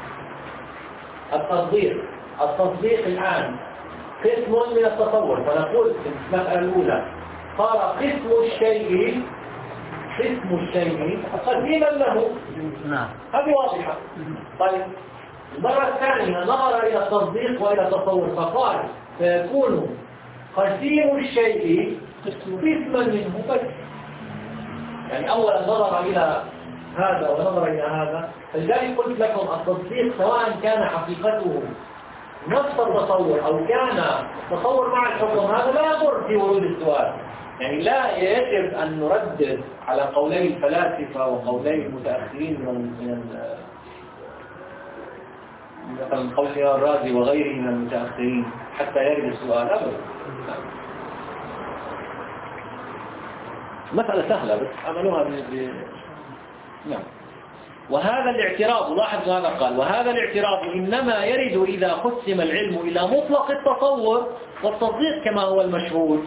التصديق، التصديق الآن قسم من التصور، فنقول في المسألة الأولى صار قسم الشيء قسم الشيء قسيما له. نعم، هذه واضحة. طيب المرة الثانية نظر إلى التصديق وإلى التصور فقال فيكون قسيم الشيء قسما منه بس. يعني أولا نظر إلى هذا ونظر إلى هذا، فلذلك قلت لكم التصديق سواء كان حقيقته نفس التصور أو كان تصور مع الحكم هذا لا يضر في ورود السؤال. يعني لا يجب أن نردد على قولي الفلاسفة وقولي المتأخرين من مثلا قول الرازي وغيره من المتأخرين حتى يرد السؤال أبدا. مسألة سهلة بس عملوها ب... نعم. وهذا الاعتراض، لاحظ هذا قال وهذا الاعتراض إنما يرد إذا قسم العلم إلى مطلق التصور والتصديق كما هو المشهور.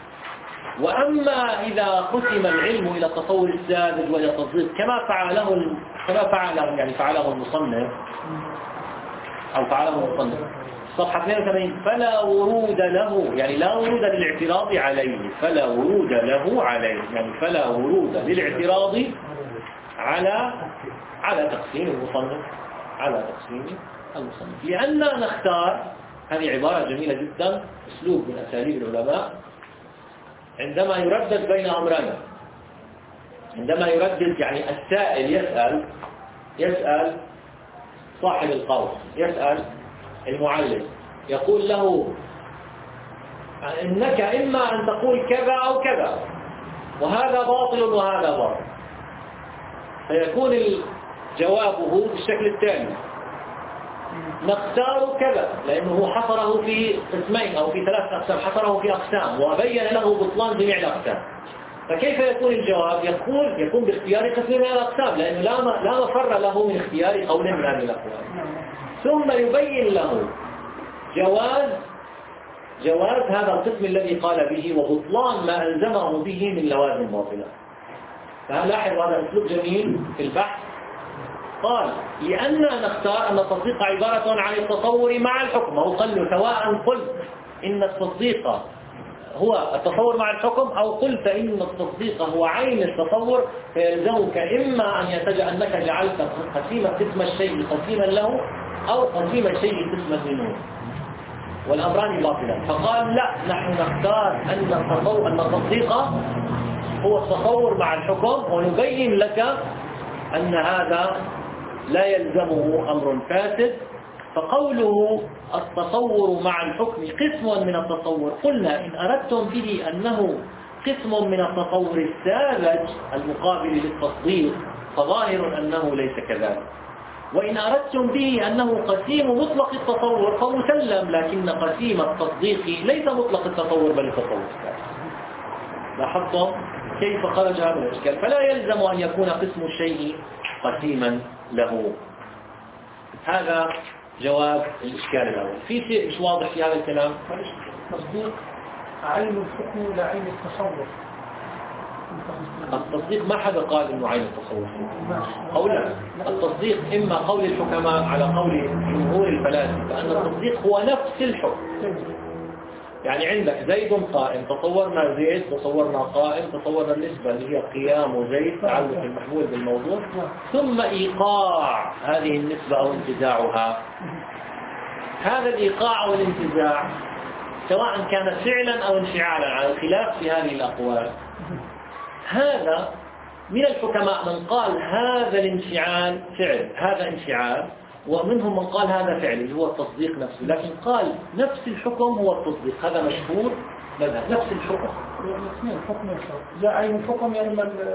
وأما إذا قسم العلم إلى التصور الساذج وإلى التصديق كما فعله كما فعله يعني فعله المصنف أو فعله المصنف صفحة اثنين وثمانين فلا ورود له، يعني لا ورود للاعتراض عليه، فلا ورود له عليه، يعني فلا ورود للاعتراض على على تقسيم المصنف على تقسيم المصنف لأننا نختار، هذه عبارة جميلة جدا أسلوب من أساليب العلماء عندما يردد بين أمرين. عندما يردد يعني السائل يسأل يسأل صاحب القول، يسأل المعلم يقول له إنك إما أن تقول كذا أو كذا وهذا باطل وهذا باطل، فيكون جوابه بالشكل التالي نختار كذا، لأنه حصره في قسمين أو في ثلاث أقسام، حصره في أقسام وبين له بطلان جميع الأقسام. فكيف يكون الجواب؟ يكون يكون باختيار قسم من الأقسام، لأنه لا لا مفر له من اختيار قول من هذه الأقوال. ثم يبين له جواز جواز هذا القسم الذي قال به وبطلان ما ألزمه به من لوازم باطلة. فلاحظ هذا أسلوب جميل في البحث. قال لأننا نختار أن التصديق عبارة عن التصور مع الحكم، أو قال له سواء قلت إن التصديق هو التصور مع الحكم أو قلت إن التصديق هو عين التصور، فيلزمك إما أن يتجع أنك جعلت قسيمة قسم الشيء قسيما له أو قسيم الشيء قسما منه، والأمران باطلان. فقال لا، نحن نختار أن التصور أن التصديق هو التصور مع الحكم، ونبين لك أن هذا لا يلزمه أمر فاسد. فقوله التصور مع الحكم قسم من التصور، قلنا إن أردتم به أنه قسم من التصور الساذج المقابل للتصديق فظاهر أنه ليس كذلك، وإن أردتم به أنه قسيم مطلق التصور فمسلم، لكن قسيم التصديق ليس مطلق التصور بل التصور الساذج. لاحظتم كيف خرج هذا الإشكال؟ فلا يلزم أن يكون قسم الشيء قسيما له. هذا جواب الإشكال الأول. في شيء مش واضح في هذا الكلام؟ تصديق عين الحكم لا عين التصور. التصديق ما حدا قال إنه عين التصور أو لا. التصديق إما قول الحكماء على قول جمهور الفلاسفة أن التصديق هو نفس الحكم، يعني عندك زيد قائم، تصورنا زيد، تصورنا قائم، تصورنا النسبة اللي هي قيام زيد، تعلق المحمول بالموضوع، ثم إيقاع هذه النسبة أو انتزاعها. هذا الإيقاع أو الانتزاع سواء كان فعلا أو انفعالا على الخلاف في هذه الأقوال. هذا من الحكماء من قال هذا الانفعال فعل، هذا انفعال، ومنهم من قال هذا فعل اللي هو التصديق نفسه، لكن قال نفس الحكم هو التصديق. هذا مشهور مذهب، نفس الحكم. الاثنين حكم الحكم، لا عين الحكم يعني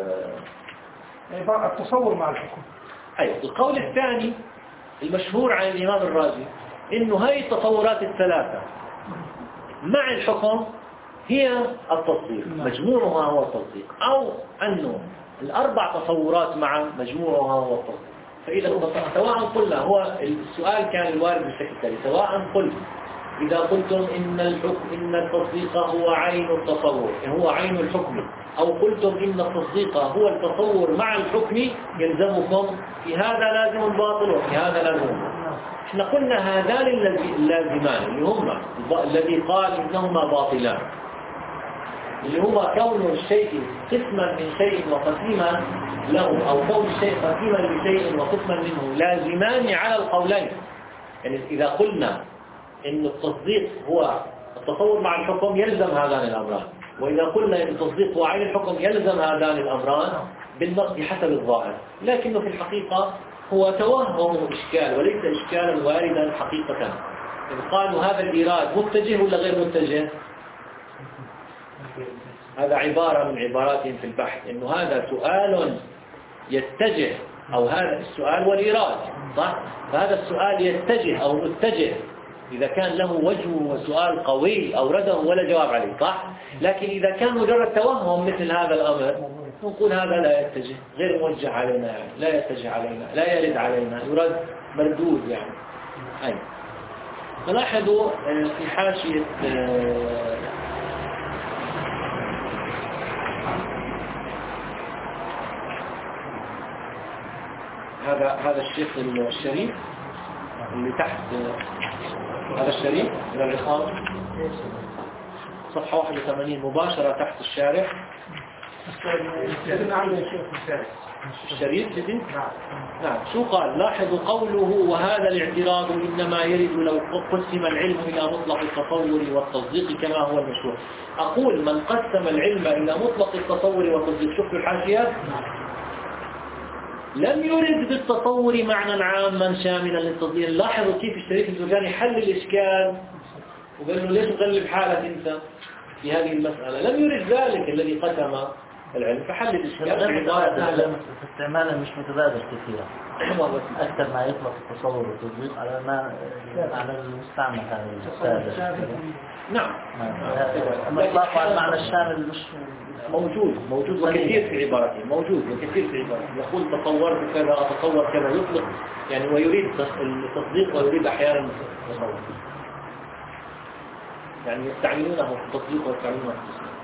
التصور مع الحكم. أيوة. القول الثاني المشهور عن الإمام الرازي إنه هاي التصورات الثلاثة مع الحكم هي التصديق، مجموعها هو التصديق، أو أنه الأربع تصورات معا مجموعها هو التصديق. فإذا سواء قلنا هو السؤال كان الوارد بالشكل التالي، سواء قلت إذا قلتم إن الحكم إن التصديق هو عين التصور، هو عين الحكم، أو قلتم إن التصديق هو التصور مع الحكم، يلزمكم في هذا لازم باطل وفي هذا لازم. احنا قلنا هذان اللازمان اللي هما الذي قال إنهما باطلان، اللي هو كون الشيء قسما من شيء وقسيما له، أو كون الشيء قسيما لشيء وقسما منه، لازمان على القولين. يعني إذا قلنا إن التصديق هو التصور مع الحكم يلزم هذان الأمران، وإذا قلنا إن التصديق هو عين الحكم يلزم هذان الأمران بالنص بحسب الظاهر. لكنه في الحقيقة هو توهم إشكال وليس إشكالا واردا حقيقة. إذ قالوا هذا الإيراد متجه ولا غير متجه؟ هذا عبارة من عباراتهم في البحث، إنه هذا سؤال يتجه، أو هذا السؤال والإيراد، صح؟ فهذا السؤال يتجه أو متجه إذا كان له وجه وسؤال قوي أورده ولا جواب عليه، صح؟ لكن إذا كان مجرد توهم مثل هذا الأمر نقول هذا لا يتجه، غير موجه علينا، يعني لا يتجه علينا، لا يرد علينا، يرد مردود يعني. أي فلاحظوا في حاشية هذا هذا الشيخ الشريف اللي تحت، هذا الشريف من الرخام، صفحة واحد وثمانين مباشرة تحت الشارح. الشريف جدي؟ نعم. شو قال؟ لاحظوا قوله وهذا الاعتراض إنما يرد لو قسم العلم إلى مطلق التصور والتصديق كما هو المشهور. أقول من قسم العلم إلى مطلق التصور والتصديق، شوفوا الحاشية، لم يرد بالتصور معنى عاما شاملا للتصديق. لاحظوا كيف الشريف الزرقاني حل الإشكال وقال له ليش تغلب حالك أنت في هذه المسألة؟ لم يرد ذلك الذي قسم العلم، فحل الإشكال استعمالا مش متبادل كثيرا. أكثر ما يطلق التصور والتصديق على ما على المستعمل هذا. نعم. الإطلاق على المعنى الشامل مش موجود موجود وكثير في عبارته، موجود وكثير في عبارته. يقول تصور كذا أتصور كذا، يطلق يعني ويريد التصديق ويريد أحيانا التصور، يعني يستعملونه في التصديق ويستعملونه في التصديق.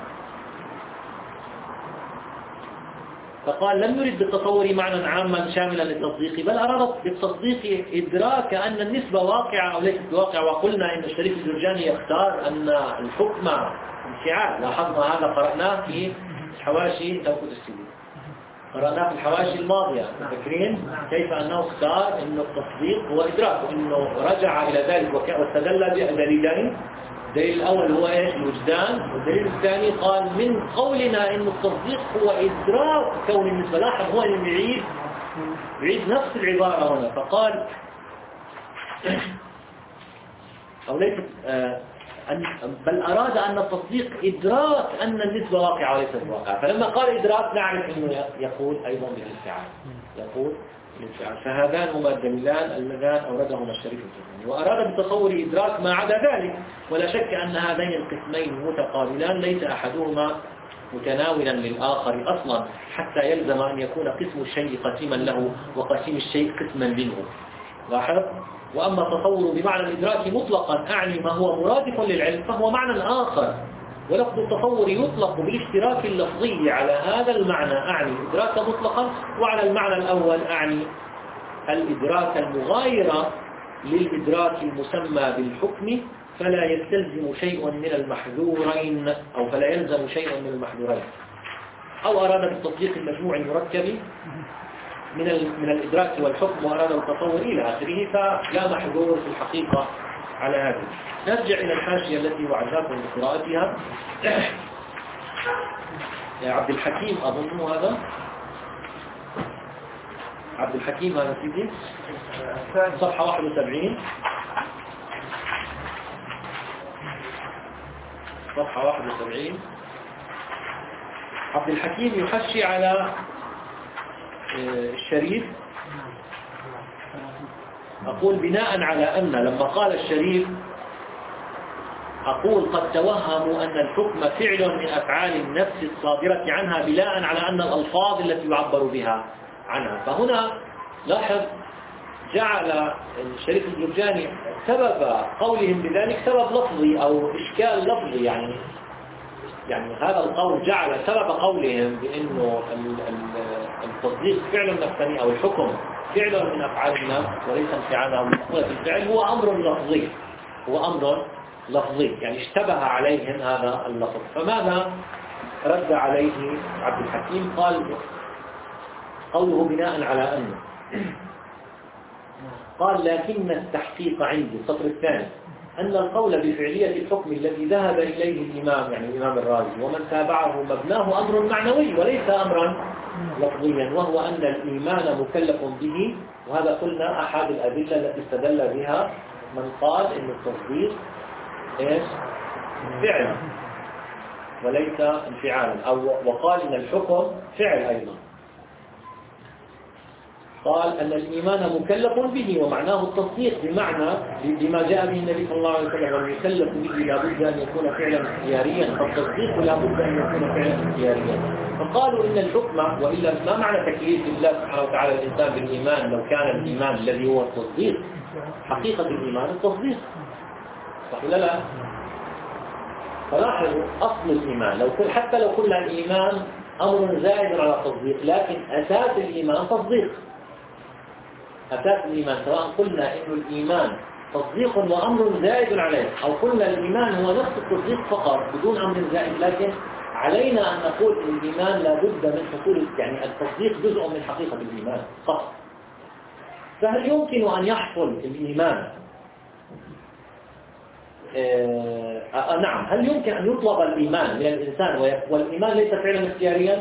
فقال لم يرد بالتصور معنى عاما شاملا للتصديق، بل أراد بالتصديق إدراك أن النسبة واقعة أو ليست واقعة. وقلنا إن الشريف الجرجاني يختار أن الحكم انفعال. لاحظنا هذا قرأناه في حواشي توقيت السبيل، قرأناه في الحواشي الماضية، تذكرين كيف أنه اختار أن التصديق هو إدراك، وأنه رجع إلى ذلك واستدل بدليلين. الدليل الأول هو إيش؟ الوجدان. والدليل الثاني قال من قولنا إن التصديق هو إدراك كون النسبة. لاحظ هو اللي يعيد يعيد نفس العبارة هنا، فقال أو ليست آه بل أراد أن التصديق إدراك أن النسبة واقعة وليست واقعة. فلما قال إدراك نعرف أنه يقول أيضا بالانفعال، يقول بالانفعال. فهذان هما الدليلان اللذان أوردهما الشريف الجرجاني. وأراد بالتصور إدراك ما عدا ذلك، ولا شك أن هذين القسمين متقابلان، ليس أحدهما متناولا للآخر أصلا، حتى يلزم أن يكون قسم الشيء قسيما له وقسيم الشيء قسما منه. لاحظ. وأما التصور بمعنى الإدراك مطلقا أعني ما هو مرادف للعلم فهو معنى آخر. ولفظ التصور يطلق بالاشتراك اللفظي على هذا المعنى أعني الإدراك مطلقا، وعلى المعنى الأول أعني الإدراك المغاير للإدراك المسمى بالحكم فلا يستلزم شيء من المحذورين أو فلا يلزم شيء من المحذورين، أو أراد بالتصديق المجموع المركب من من الإدراك والحكم وأراد التصور إلى آخره، فلا محذور في الحقيقة على هذا. نرجع إلى الحاشية التي وعدناكم بقراءتها. يا عبد الحكيم أظن هذا عبد الحكيم هذا سيدي صفحة واحد وسبعين، صفحة واحد وسبعين. عبد الحكيم يحشي على الشريف. أقول بناء على أن لما قال الشريف أقول قد توهموا أن الحكم فعل من أفعال النفس الصادرة عنها بناء على أن الألفاظ التي يعبر بها عنها. فهنا لاحظ جعل الشريف الجرجاني سبب قولهم بذلك سبب لفظي أو إشكال لفظي، يعني يعني هذا القول جعل سبب قولهم بأنه التصديق فعل نفساني أو الحكم فعل من أفعال النفس وليس انفعاله مقصود الفعل، هو أمر لفظي، هو أمر لفظي يعني اشتبه عليهم هذا اللفظ. فماذا رد عليه عبد الحكيم؟ قال قوله بناء على أنه قال لكن التحقيق عندي السطر الثاني أن القول بفعلية الحكم الذي ذهب إليه الإمام يعني الإمام الرازي ومن تابعه مبناه أمر معنوي وليس أمرا لفظيا، وهو أن الإيمان مكلف به. وهذا قلنا أحد الأدلة التي استدل بها من قال إن التصديق إيش؟ فعل وليس انفعالا، أو وقال إن الحكم فعل أيضا. قال أن الإيمان مكلف به ومعناه التصديق بمعنى بما جاء به النبي صلى الله عليه وسلم، والمكلف به لابد أن يكون فعلا اختياريا، فالتصديق لابد أن يكون فعلا اختياريا. فقالوا إن الحكم، وإلا ما معنى تكليف الله سبحانه وتعالى الإنسان بالإيمان لو كان الإيمان الذي هو التصديق؟ حقيقة الإيمان التصديق، صح ولا لا؟ فلاحظوا أصل الإيمان لو كل حتى لو قلنا الإيمان أمر زائد على التصديق، لكن أساس الإيمان تصديق. أساس الإيمان سواء قلنا إنه الإيمان تصديق وأمر زائد عليه، أو قلنا الإيمان هو نفس التصديق فقط بدون أمر زائد، لكن علينا أن نقول إن الإيمان لابد من حصول، يعني التصديق جزء من حقيقة الإيمان فقط. فهل يمكن أن يحصل الإيمان آه آه نعم هل يمكن أن يطلب الإيمان من الإنسان والإيمان ليس فعلا اختياريا؟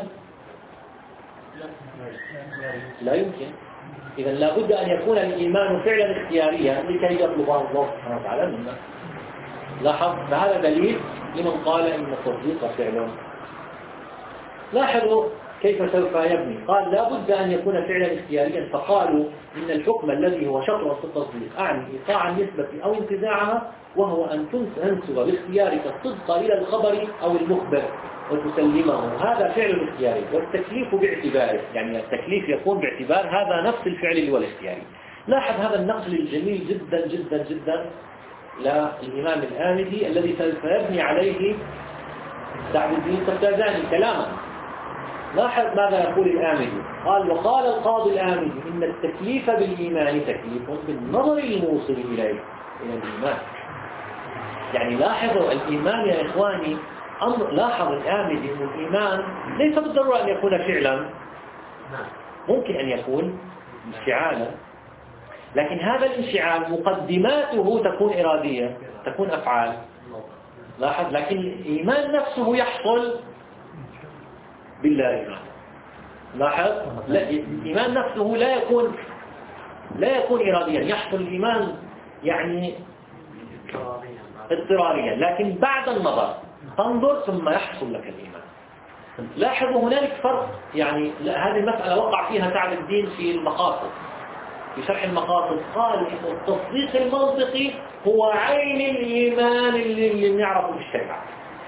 لا يمكن. إذا لابد أن يكون الإيمان فعلا اختياريا لكي يطلبه الله سبحانه وتعالى منا. لاحظ فهذا دليل لمن قال إن التصديق فعل. لاحظوا كيف سوف يبني. قال لابد أن يكون فعلا اختياريا، فقالوا إن الحكم الذي هو شطر في التصديق أعني إيقاع النسبة أو انتزاعها، وهو أن تنسب باختيارك الصدق إلى الخبر أو المخبر وتسلمه، هذا فعل اختياري. والتكليف باعتباره، يعني التكليف يكون باعتبار هذا نفس الفعل اللي هو الاختياري. لاحظ هذا النقل الجميل جدا جدا جدا للإمام الآمدي الذي سوف يبني عليه سعد الدين التفتازاني كلاما. لاحظ ماذا يقول الآمدي. قال وقال القاضي الآمدي إن التكليف بالإيمان تكليف بالنظر الموصل إليه إلى الإيمان. يعني لاحظوا الإيمان يا إخواني أمر. لاحظ الآمدي أن الإيمان ليس بالضرورة أن يكون فعلا، ممكن أن يكون انفعالا، لكن هذا الانفعال مقدماته تكون إرادية، تكون أفعال. لاحظ لكن الإيمان نفسه يحصل بالله إيمان. لاحظ لا الإيمان نفسه لا يكون لا يكون إراديا، يحصل الإيمان يعني اضطراريا، لكن بعد النظر تنظر ثم يحصل لك الإيمان. لاحظوا هنالك فرق، يعني هذه المسألة وقع فيها سعد الدين في المقاصد، في شرح المقاصد. قال إن التصديق المنطقي هو عين الإيمان اللي, اللي نعرفه بالشريعة.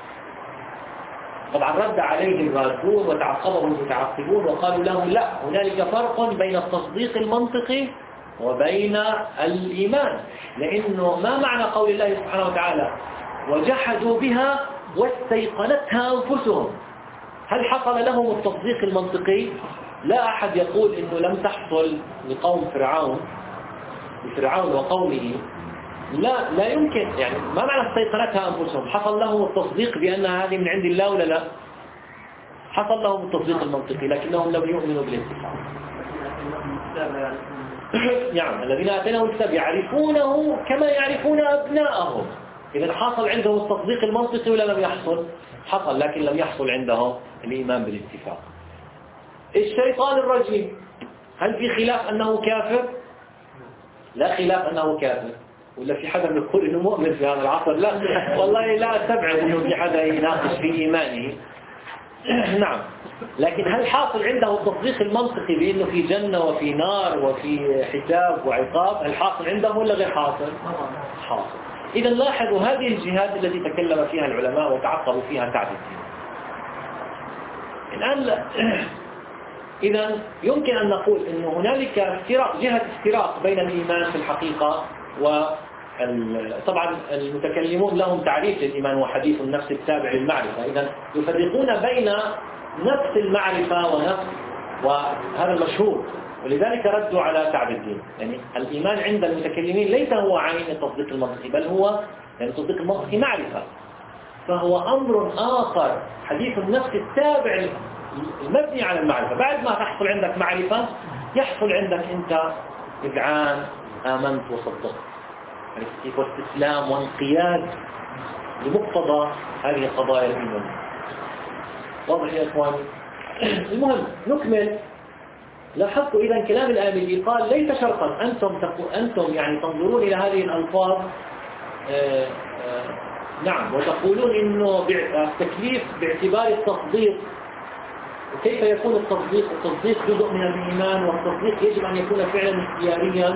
طبعا رد عليه الرادون وتعقبه المتعقبون وقالوا له لا، هنالك فرق بين التصديق المنطقي وبين الإيمان، لأنه ما معنى قول الله سبحانه وتعالى وجحدوا بها واستيقنتها أنفسهم؟ هل حصل لهم التصديق المنطقي؟ لا أحد يقول إنه لم تحصل لقوم فرعون لفرعون وقومه لا لا يمكن، يعني ما معنى استيقنتها أنفسهم؟ حصل لهم التصديق بأن هذه من عند الله ولا لا؟ حصل لهم التصديق المنطقي لكنهم لم يؤمنوا بالاتفاق. يعني الذين آتيناهم الكتاب يعرفونه كما يعرفون أبناءهم. إذا حصل عندهم التصديق المنطقي ولا لم يحصل؟ حصل، لكن لم يحصل عندهم الإيمان بالاتفاق. الشيطان الرجيم هل في خلاف أنه كافر؟ لا خلاف أنه كافر. ولا في حدا يقول إنه مؤمن في هذا العصر؟ لا والله لا أستبعد إنه في حدا يناقش في إيمانه. نعم، لكن هل حاصل عنده التصديق المنطقي بأنه في جنة وفي نار وفي حساب وعقاب؟ هل حاصل عنده ولا غير حاصل؟ حاصل. إذا لاحظوا هذه الجهات التي تكلم فيها العلماء وتعقبوا فيها تعب الدين. الآن إذا يمكن أن نقول أن هنالك افتراق، جهة افتراق بين الإيمان في الحقيقة و طبعا المتكلمون لهم تعريف للإيمان وحديث النفس التابع للمعرفة. إذا يفرقون بين نفس المعرفة ونفس، وهذا المشهور، ولذلك ردوا على تعب الدين. يعني الإيمان عند المتكلمين ليس هو عين التصديق المنطقي، بل هو يعني التصديق المنطقي معرفة، فهو أمر آخر. حديث النفس التابع المبني على المعرفة، بعد ما تحصل عندك معرفة يحصل عندك أنت إذعان، آمنت وصدقت، كيف استسلام وانقياد لمقتضى هذه القضايا الإيمانية. واضح يا إخواني؟ المهم نكمل. لاحظتوا إذا كلام الآمدي قال ليس شرطا أنتم أنتم يعني تنظرون إلى هذه الألفاظ آآ آآ نعم وتقولون إنه التكليف باعتبار التصديق. وكيف يكون التصديق؟ التصديق جزء من الإيمان، والتصديق يجب أن يكون فعلا اختياريا،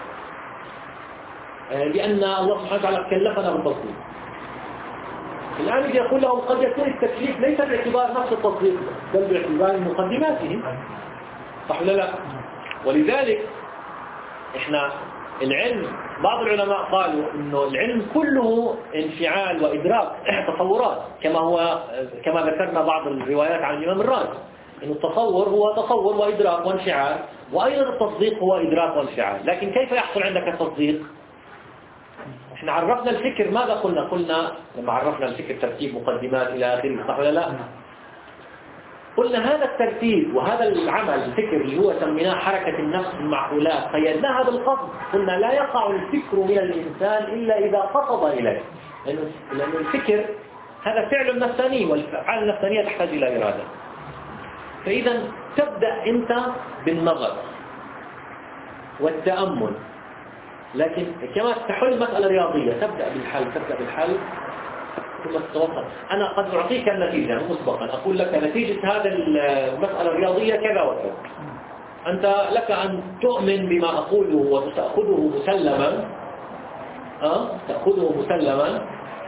لأن الله سبحانه وتعالى كلفنا بالتصديق. الآن يقول لهم قد يكون التكليف ليس باعتبار نفس التصديق بل باعتبار مقدماته، صح ولا لا؟ ولذلك إحنا العلم، بعض العلماء قالوا إنه العلم كله انفعال وإدراك تصورات، كما هو كما ذكرنا بعض الروايات عن الإمام الرازي إن التصور هو تصور وإدراك وانفعال، وأيضا التصديق هو إدراك وانفعال. لكن كيف يحصل عندك التصديق؟ احنا عرفنا الفكر، ماذا قلنا؟ قلنا لما عرفنا الفكر ترتيب مقدمات إلى آخره، صح ولا لا؟ قلنا هذا الترتيب وهذا العمل الفكر اللي هو سميناه حركة النفس المعقولات قيدناها بالقصد. قلنا لا يقع الفكر من الإنسان إلا إذا قصد إليه، لأن الفكر هذا فعل نفساني، والأفعال النفسانية تحتاج إلى إرادة. فإذا تبدأ أنت بالنظر والتأمل، لكن كما تحل مسألة رياضية تبدأ بالحل تبدأ بالحل ثم تتوصل. أنا قد أعطيك النتيجة مسبقا، أقول لك نتيجة هذا المسألة الرياضية كذا وكذا، أنت لك أن تؤمن بما أقوله وتأخذه مسلما أه؟ تأخذه مسلما،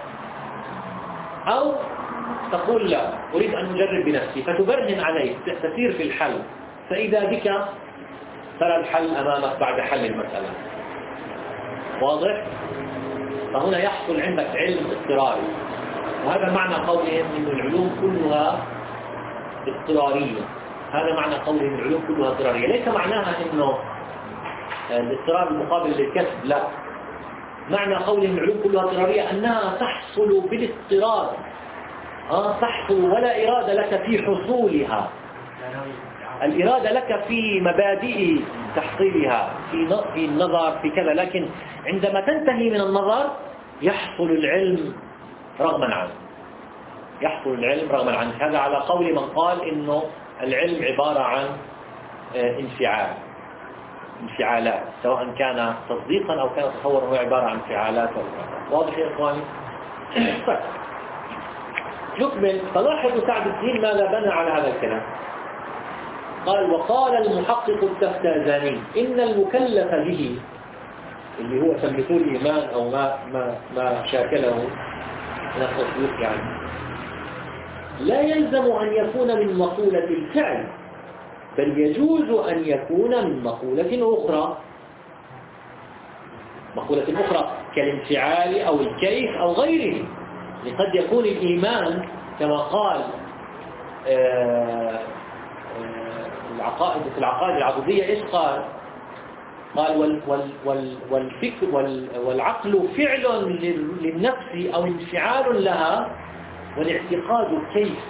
أو تقول لا أريد أن أجرب بنفسي، فتبرهن عليه، تسير في الحل، فإذا بك ترى الحل أمامك بعد حل المسألة. واضح؟ فهنا يحصل عندك علم اضطراري، وهذا معنى قولهم إن العلوم كلها اضطرارية. هذا معنى قولهم العلوم كلها اضطرارية، ليس معناها إنه الاضطرار المقابل للكسب، لا، معنى قولهم العلوم كلها اضطرارية أنها تحصل بالاضطرار، آه تحصل ولا إرادة لك في حصولها. الإرادة لك في مبادئ تحصيلها، في في النظر في كذا، لكن عندما تنتهي من النظر يحصل العلم رغما عنه، يحصل العلم رغما عنه. هذا على قول من قال إنه العلم عبارة عن انفعال، انفعالات، سواء كان تصديقا أو كان تصورا، هو عبارة عن انفعالات. واضح يا إخواني؟ طيب نكمل. فلاحظوا سعد الدين ماذا بنى على هذا الكلام. قال وقال المحقق التفتازاني إن المكلف به، اللي هو سميته الإيمان أو ما ما ما شاكله من التصديق، يعني لا يلزم أن يكون من مقولة الفعل، بل يجوز أن يكون من مقولة أخرى، مقولة أخرى كالانفعال أو الكيف أو غيره. لقد يكون الإيمان كما قال آه العقائد في العقائد العبودية، إيش قال؟ قال وال وال وال والفكر وال والعقل فعل للنفس أو انفعال لها، والاعتقاد كيف.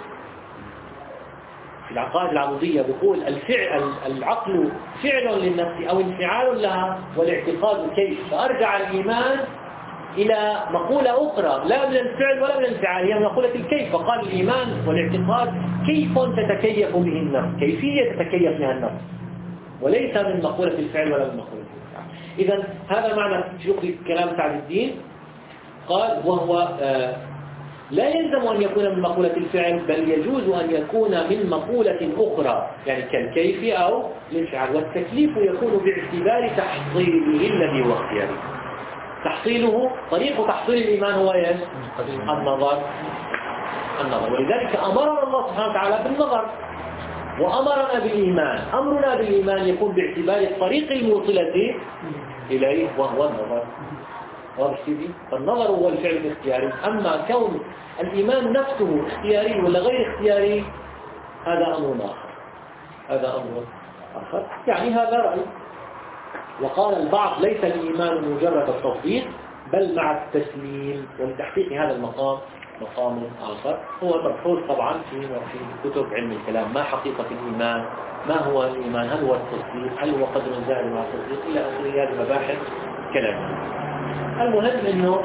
في العقائد العبودية بيقول الفعل العقل فعل للنفس أو انفعال لها، والاعتقاد كيف. فأرجع الإيمان إلى مقولة أخرى لا من الفعل ولا من الانفعال، هي مقولة الكيف. فقال الإيمان والاعتقاد كيف تتكيف به النفس، كيفية تتكيف بها النفس، وليس من مقولة الفعل ولا من مقولة الانفعال. إذن هذا معنى شوف كلام سعد الدين. قال وهو آه لا يلزم أن يكون من مقولة الفعل، بل يجوز أن يكون من مقولة أخرى، يعني كالكيف أو الانفعال. والتكليف يكون باعتبار تحصيله الذي هو اختياري. تحصيله طريق تحصيل الإيمان هو ايش؟ النظر. النظر. ولذلك أمرنا الله سبحانه وتعالى بالنظر وأمرنا بالإيمان. أمرنا بالإيمان يكون باعتبار الطريق الموصلة إليه وهو النظر. واضح سيدي؟ فالنظر هو الفعل الاختياري. أما كون الإيمان نفسه اختياري ولا غير اختياري هذا أمر آخر. هذا أمر آخر. يعني هذا رأي. وقال البعض ليس الإيمان مجرد التصديق بل مع التسليم. ولتحقيق هذا المقام مقام آخر هو مبحوث طبعا في في كتب علم الكلام. ما حقيقة الإيمان؟ ما هو الإيمان؟ هل هو التصديق؟ هل هو قدر زائد مع التصديق؟ إلى آخر هذه المباحث كلام. المهم إنه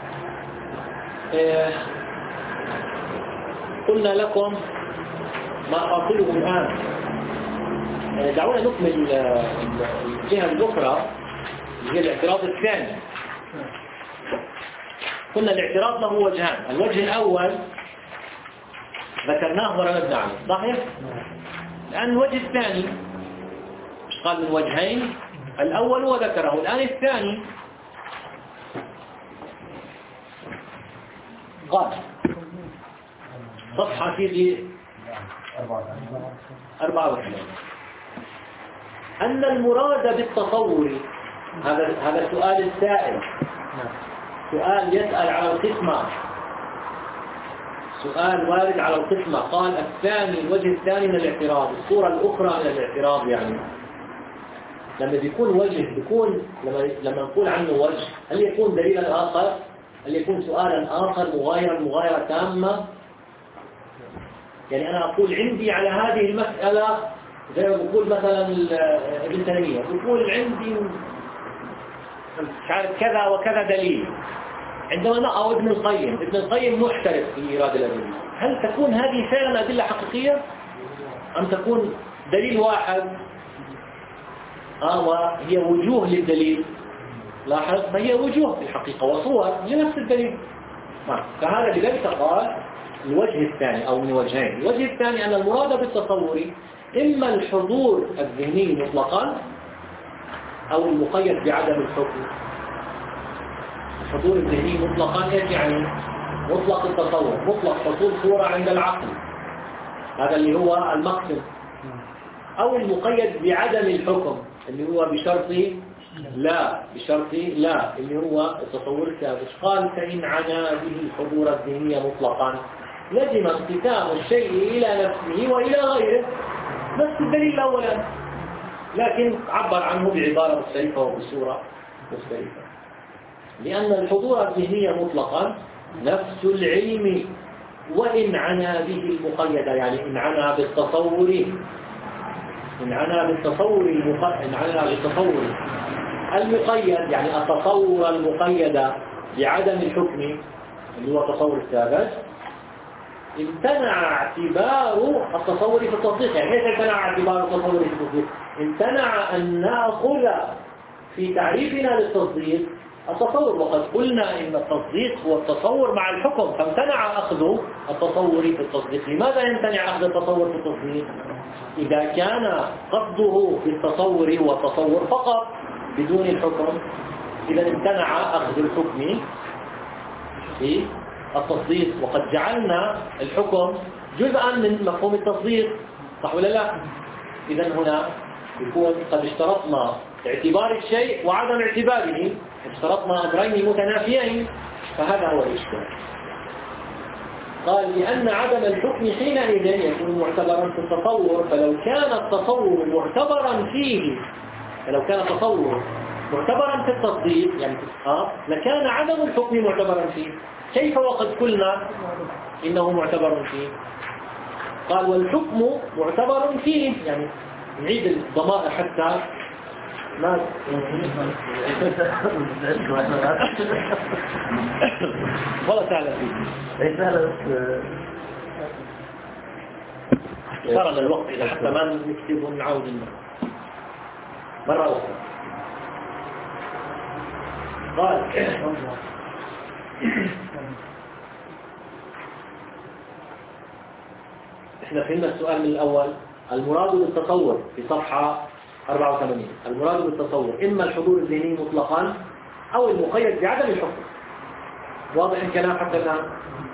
إيه قلنا لكم ما أقوله الآن. دعونا نكمل الجهة الأخرى اللي هي الاعتراض الثاني. قلنا الاعتراض له وجهان. الوجه الأول ذكرناه وردنا عليه صحيح؟ الآن الوجه الثاني قال من وجهين. الأول وذكره، الآن الثاني قال صفحة في أربعة وثلاثين أن المراد بالتصور، هذا هذا سؤال السائل، سؤال يسأل على القسمة، سؤال وارد على القسمة. قال الثاني الوجه الثاني من الاعتراض، الصورة الأخرى من الاعتراض. يعني لما بيكون وجه بيكون لما لما نقول عنه وجه، هل يكون دليلا آخر؟ هل يكون سؤالا آخر مغايرا مغايرة تامة؟ يعني أنا أقول عندي على هذه المسألة زي ما بقول مثلا ابن تيمية بقول عندي كذا وكذا دليل، عندما أو ابن القيم ابن القيم محترف في إيراد الأدلة. هل تكون هذه فعلا أدلة حقيقية أم تكون دليل واحد آه وهي وجوه للدليل؟ لاحظ ما هي وجوه في الحقيقة وصور لنفس الدليل. فهذا لذلك قال الوجه الثاني أو من وجهين. الوجه الثاني أن المراد بالتصور إما الحضور الذهني مطلقا أو المقيد بعدم الحكم. الحضور الذهني مطلقا يعني مطلق التصور، مطلق حصول صورة عند العقل، هذا اللي هو المقصد. أو المقيد بعدم الحكم اللي هو بشرط لا بشرط لا اللي هو التصور الثابت. قال فإن عنا به الحضور الذهني مطلقا لزم انقسام الشيء إلى نفسه وإلى غيره، نفس الدليل الأول، لكن عبر عنه بعبارة مختلفة وبصورة مختلفة. لأن الحضور الذهني مطلقا نفس العلم وإن عنا به المقيد، يعني إن عنا بالتصور إن عنا بالتصور إن عنا بالتصور المقيد، يعني التصور المقيد بعدم الحكم اللي هو التصور الثابت، امتنع اعتبار التصور في التصديق. يعني كيف امتنع اعتبار التصور في التصديق؟ امتنع أن نأخذ في تعريفنا للتصديق التصور، وقد قلنا إن التصديق هو التصور مع الحكم، فامتنع أخذ التصور في التصديق. لماذا يمتنع أخذ التصور في التصديق؟ إذا كان قصده في التصور هو التصور فقط بدون الحكم، إذا امتنع أخذ الحكم في التصديق، وقد جعلنا الحكم جزءا من مفهوم التصديق، صح ولا لا؟ إذا هنا يكون قد اشترطنا اعتبار الشيء وعدم اعتباره، اشترطنا أمرين متنافيين، فهذا هو الإشكال. قال لأن عدم الحكم حينئذ يكون معتبرا في التصور، فلو كان التصور معتبرا فيه لو كان تصور معتبرا في التصديق يعني في الإسقاط لكان عدم الحكم معتبرا فيه. كيف وقد قلنا إنه معتبر فيه؟ قال والحكم معتبر فيه، يعني نعيد الضمائر حتى ما والله سهلة فيه صار الوقت إذا حتى ما نكتب ونعود مرة أخرى. قال احنا فهمنا السؤال من الأول. المراد بالتصور في صفحة أربعة وثمانين، المراد بالتصور إما الحضور الذهني مطلقا أو المقيد بعدم الحكم. واضح الكلام حتى الآن؟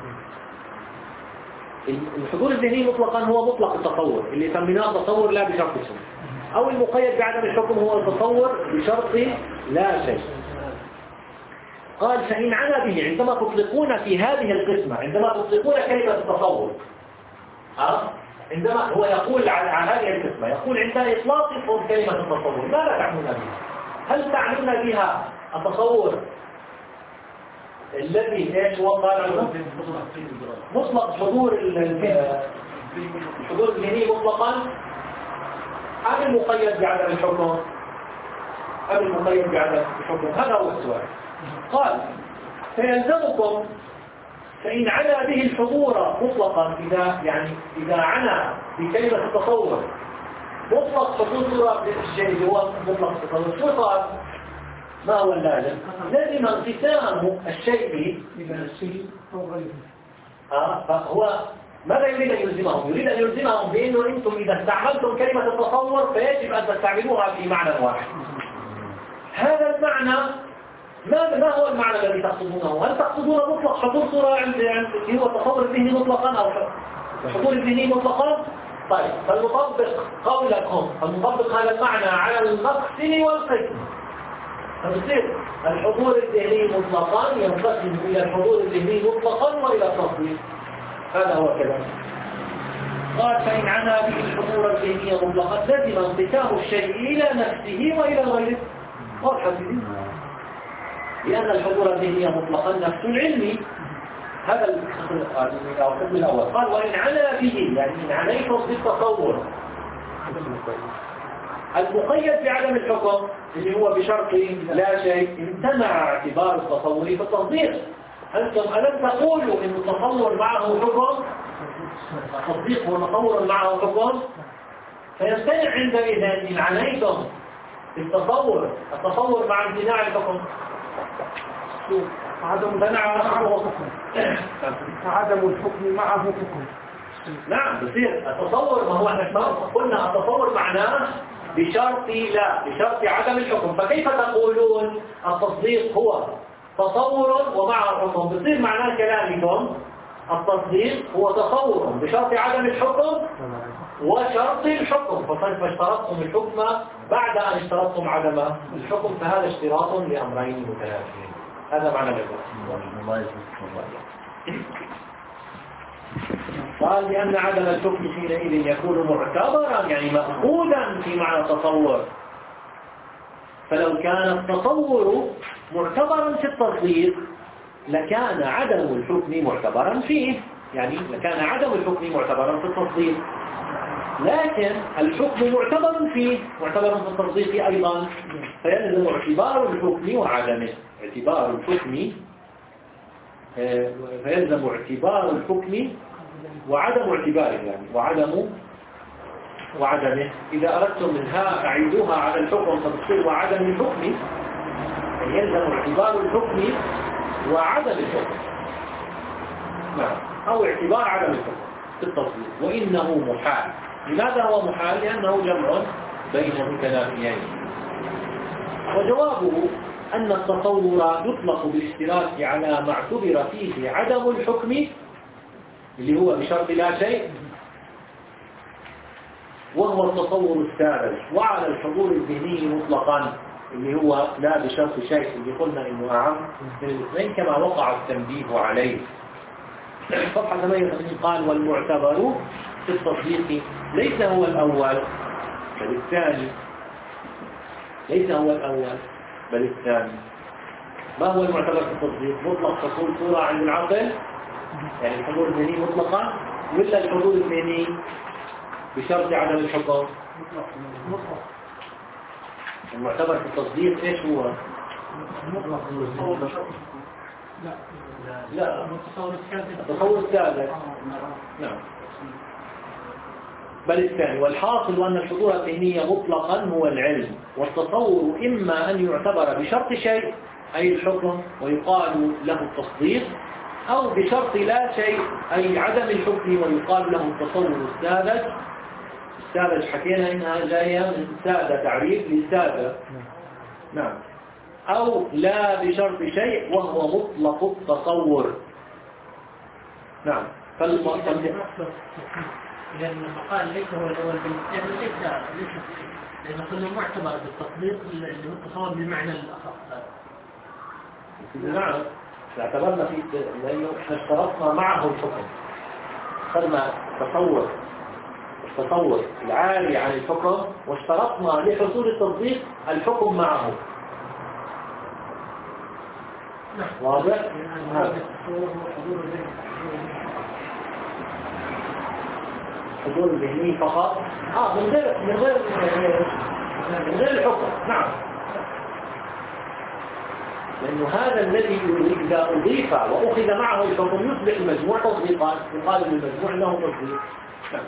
الحضور الذهني مطلقا هو مطلق التصور اللي سميناه تصور لا بشرط شيء، أو المقيد بعدم الحكم هو التصور بشرط لا شيء. قال فإن عنا به، عندما تطلقون في هذه القسمة، عندما تطلقون كلمة التصور أه؟ عندما هو يقول عن هذه القسمة يقول عند إطلاقكم كلمة التصور ماذا تعنون بها؟ هل تعنون بها التصور الذي ايش هو قال عنه مطلق حضور الحضور الذهني مطلقا أم المقيد بعدم الحكم؟ أم المقيد بعدم الحكم؟ هذا هو السؤال. قال فيلزمكم فإن عنا به الحضور مطلقا، إذا يعني إذا عنا بكلمة التصور مطلق حضور صورة الشيء اللي هو مطلق التصور، شو صار؟ ما هو اللازم؟ لازم انقسام الشيء إلى الشيء أو غيره. آه فهو ماذا يريد أن يلزمهم؟ يريد أن يلزمهم بأنه أنتم إذا استعملتم كلمة التصور فيجب أن تستعملوها في معنى واحد. هذا المعنى ما ما هو المعنى الذي تقصدونه؟ هل تقصدون مطلق حضور صورة عند هو التصور الذهني مطلقا أو الحضور الذهني مطلقا؟ طيب فنطبق قولكم، فنطبق هذا المعنى على المقسم والقسم، فتصير الحضور الذهني مطلقا ينقسم إلى الحضور الذهني مطلقا وإلى التصديق. هذا هو كذلك. قال فإن عنا به الحضور الذهني مطلقا لازم انقسام الشيء إلى نفسه وإلى غيره. واضحة لأن الحضور الذهني مطلقا نفس العلم. هذا القسم الأول. قال وإن عنا به، يعني إن عنيتم بالتصور المقيد بعدم الحكم اللي هو بشرط لا شيء، امتنع اعتبار التصور في التصديق. أنتم ألم تقولوا إن التصور معه حكم؟ التصديق هو تصور معه حكم، فيمتنع عندئذ إن عنيتم بالتصور التصور مع امتناع الحكم. عدم معه عدم الحكم معه حكم. نعم بصير التصور، ما هو احنا قلنا التصور معناه بشرط لا بشرط عدم الحكم، فكيف تقولون التصديق هو تصور ومعه حكم؟ بصير معناه كلامكم التصديق هو تصور بشرط عدم الحكم وشرط الحكم، فاشترطتم الحكم بعد أن اشترطتم عدم الحكم، فهذا اشتراط لأمرين متنافيين. هذا معنى الإبرة. قال لأن عدم الحكم حينئذ يكون معتبرا، يعني مأخوذا في معنى التصور. فلو كان التصور معتبرا في التصديق لكان عدم الحكم معتبرا فيه، يعني لكان عدم الحكم معتبرا في التصديق، لكن الحكم معتبر فيه معتبر في التصديق أيضا، فيلزم اعتبار الحكم وعدمه. اعتبار الحكم فيلزم اعتبار الحكم وعدم اعتباره، يعني وعدم وعدمه. إذا أردتم منها أعيدوها على الحكم فتصير وعدم الحكم، يلزم اعتبار الحكم وعدم الحكم، نعم، أو اعتبار عدم الحكم في التصديق. وإنه محال. لماذا هو محال؟ لأنه جمع بين متنافيين. وجوابه أن التصور يطلق بالاشتراك على ما اعتبر فيه عدم الحكم اللي هو بشرط لا شيء، وهو التصور الثالث، وعلى الحضور الذهني مطلقا اللي هو لا بشرط شيء اللي قلنا إنه أعم من الاثنين كما وقع التنبيه عليه. صفحة ثمانية وثمانين قال والمعتبر في التصديق ليس هو الأول بل الثاني، ليس هو الأول بل الثاني. ما هو المعتبر في التصديق؟ مطلق حصول صورة عند العقل، يعني الحضور الذهني مطلقا، ولا الحضور الذهني بشرط عدم الحكم؟ المعتبر في التصديق ايش هو؟ لا لا التصور الثالث. التصور الثالث. نعم بل الثاني. والحاصل أن الحضور الذهني مطلقا هو العلم، والتصور إما أن يعتبر بشرط شيء أي الحكم ويقال له التصديق، أو بشرط لا شيء أي عدم الحكم ويقال له التصور الساذج. الساذج حكينا إنها جاية من سادة، تعريف لسادة. نعم. أو لا بشرط شيء وهو مطلق التصور. نعم. فالمطلق لأن المقال ليس هو الأول بالنسبة ليس ليس لأنه كله معتبر بالتصديق اللي هو التصور بالمعنى الأخص. نعم اعتبرنا في لأنه احنا اشترطنا معه الحكم، خدنا تصور التصور العالي عن الحكم، واشترطنا لحصول التصديق الحكم معه. واضح؟ نعم. حضور الذهني فقط اه من غير من غير من غير الحكم. نعم لأنه هذا الذي إذا أضيف وأخذ معه الحكم يصبح المجموع تصديقا، يقال للمجموع أنه تصديق. نعم.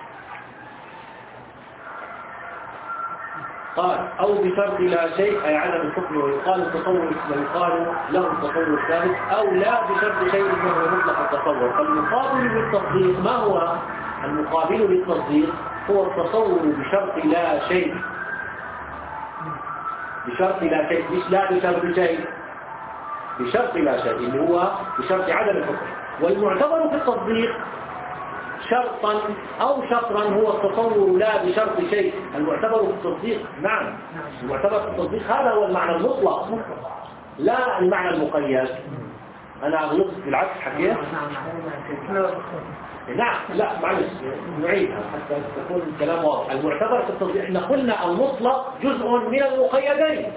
قال أو بشرط لا شيء أي عدم الحكم ويقال التصور ويقال له التصور الثالث، أو لا بشرط شيء أنه مطلق التصور. فالمقابل للتصديق ما هو؟ المقابل للتصديق هو التصور بشرط لا شيء، بشرط لا شيء، مش لا بشرط شيء، بشرط لا شيء اللي هو بشرط عدم الحكم. والمعتبر في التصديق شرطا أو شطرا هو التصور لا بشرط شيء. المعتبر في التصديق نعم المعتبر في التصديق هذا هو المعنى المطلق لا المعنى المقيد. أنا غلطت بالعكس حكيت. نعم لا معلش نعيدها حتى تكون الكلام واضح. المعتبر في التصديق احنا قلنا المطلق جزء من المقيدين،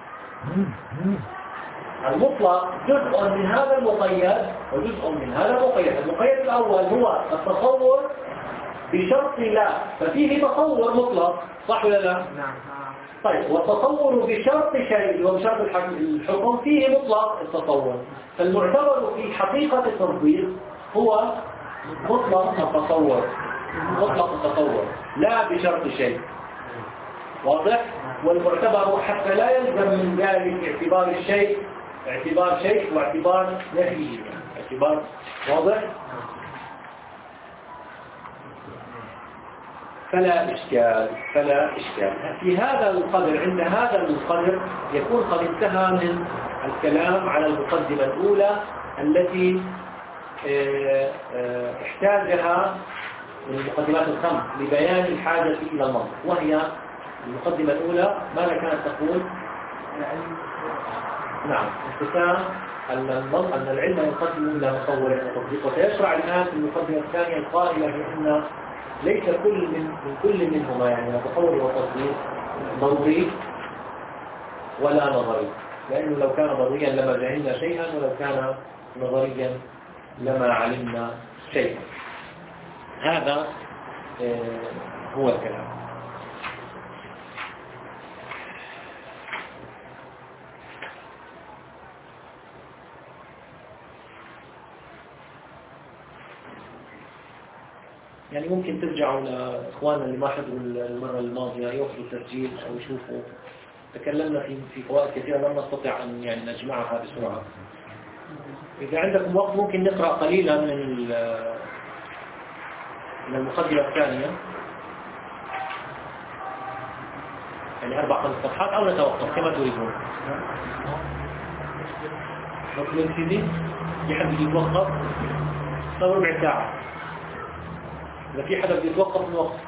المطلق جزء من هذا المقيد وجزء من هذا المقيد. المقيد الأول هو التصور بشرط لا، ففيه تصور مطلق صح ولا لا؟ نعم. طيب والتصور بشرط شيء وبشرط الحكم فيه مطلق التصور. فالمعتبر في حقيقة التصديق هو مطلق التصور، مطلق التصور لا بشرط شيء. واضح؟ والمعتبر حتى لا يلزم من ذلك اعتبار الشيء اعتبار شيء واعتبار نفيه اعتبار. واضح؟ فلا إشكال فلا إشكال في هذا القدر. عند هذا القدر يكون قد انتهى من الكلام على المقدمة الأولى التي احتاجها من المقدمات الخمس لبيان الحاجة إلى المنطق، وهي المقدمة الأولى ماذا كانت تقول؟ نعم انقسام أن العلم ينقسم إلى مصور وتطبيق. وسيشرع الآن في المقدمة الثانية القائلة بأن ليس كل من, من كل منهما يعني تصور وتطبيق ضروري ولا نظري، لأنه لو كان ضروريا لما جهلنا شيئا ولو كان نظريا لما علمنا شيئا. هذا هو الكلام. يعني ممكن ترجعوا لإخواننا اللي ما حضروا المرة الماضية يوصلوا تسجيل أو يشوفوا. تكلمنا في في فوائد كثيرة لم نستطيع أن يعني نجمعها بسرعة. إذا عندكم وقت ممكن نقرأ قليلا من من المقدمة الثانية يعني أربع خمس صفحات أو نتوقف كما تريدون. نطلب سيدي يحب يتوقف صار ربع ساعة. إذا في حدا بيتوقف من وقت.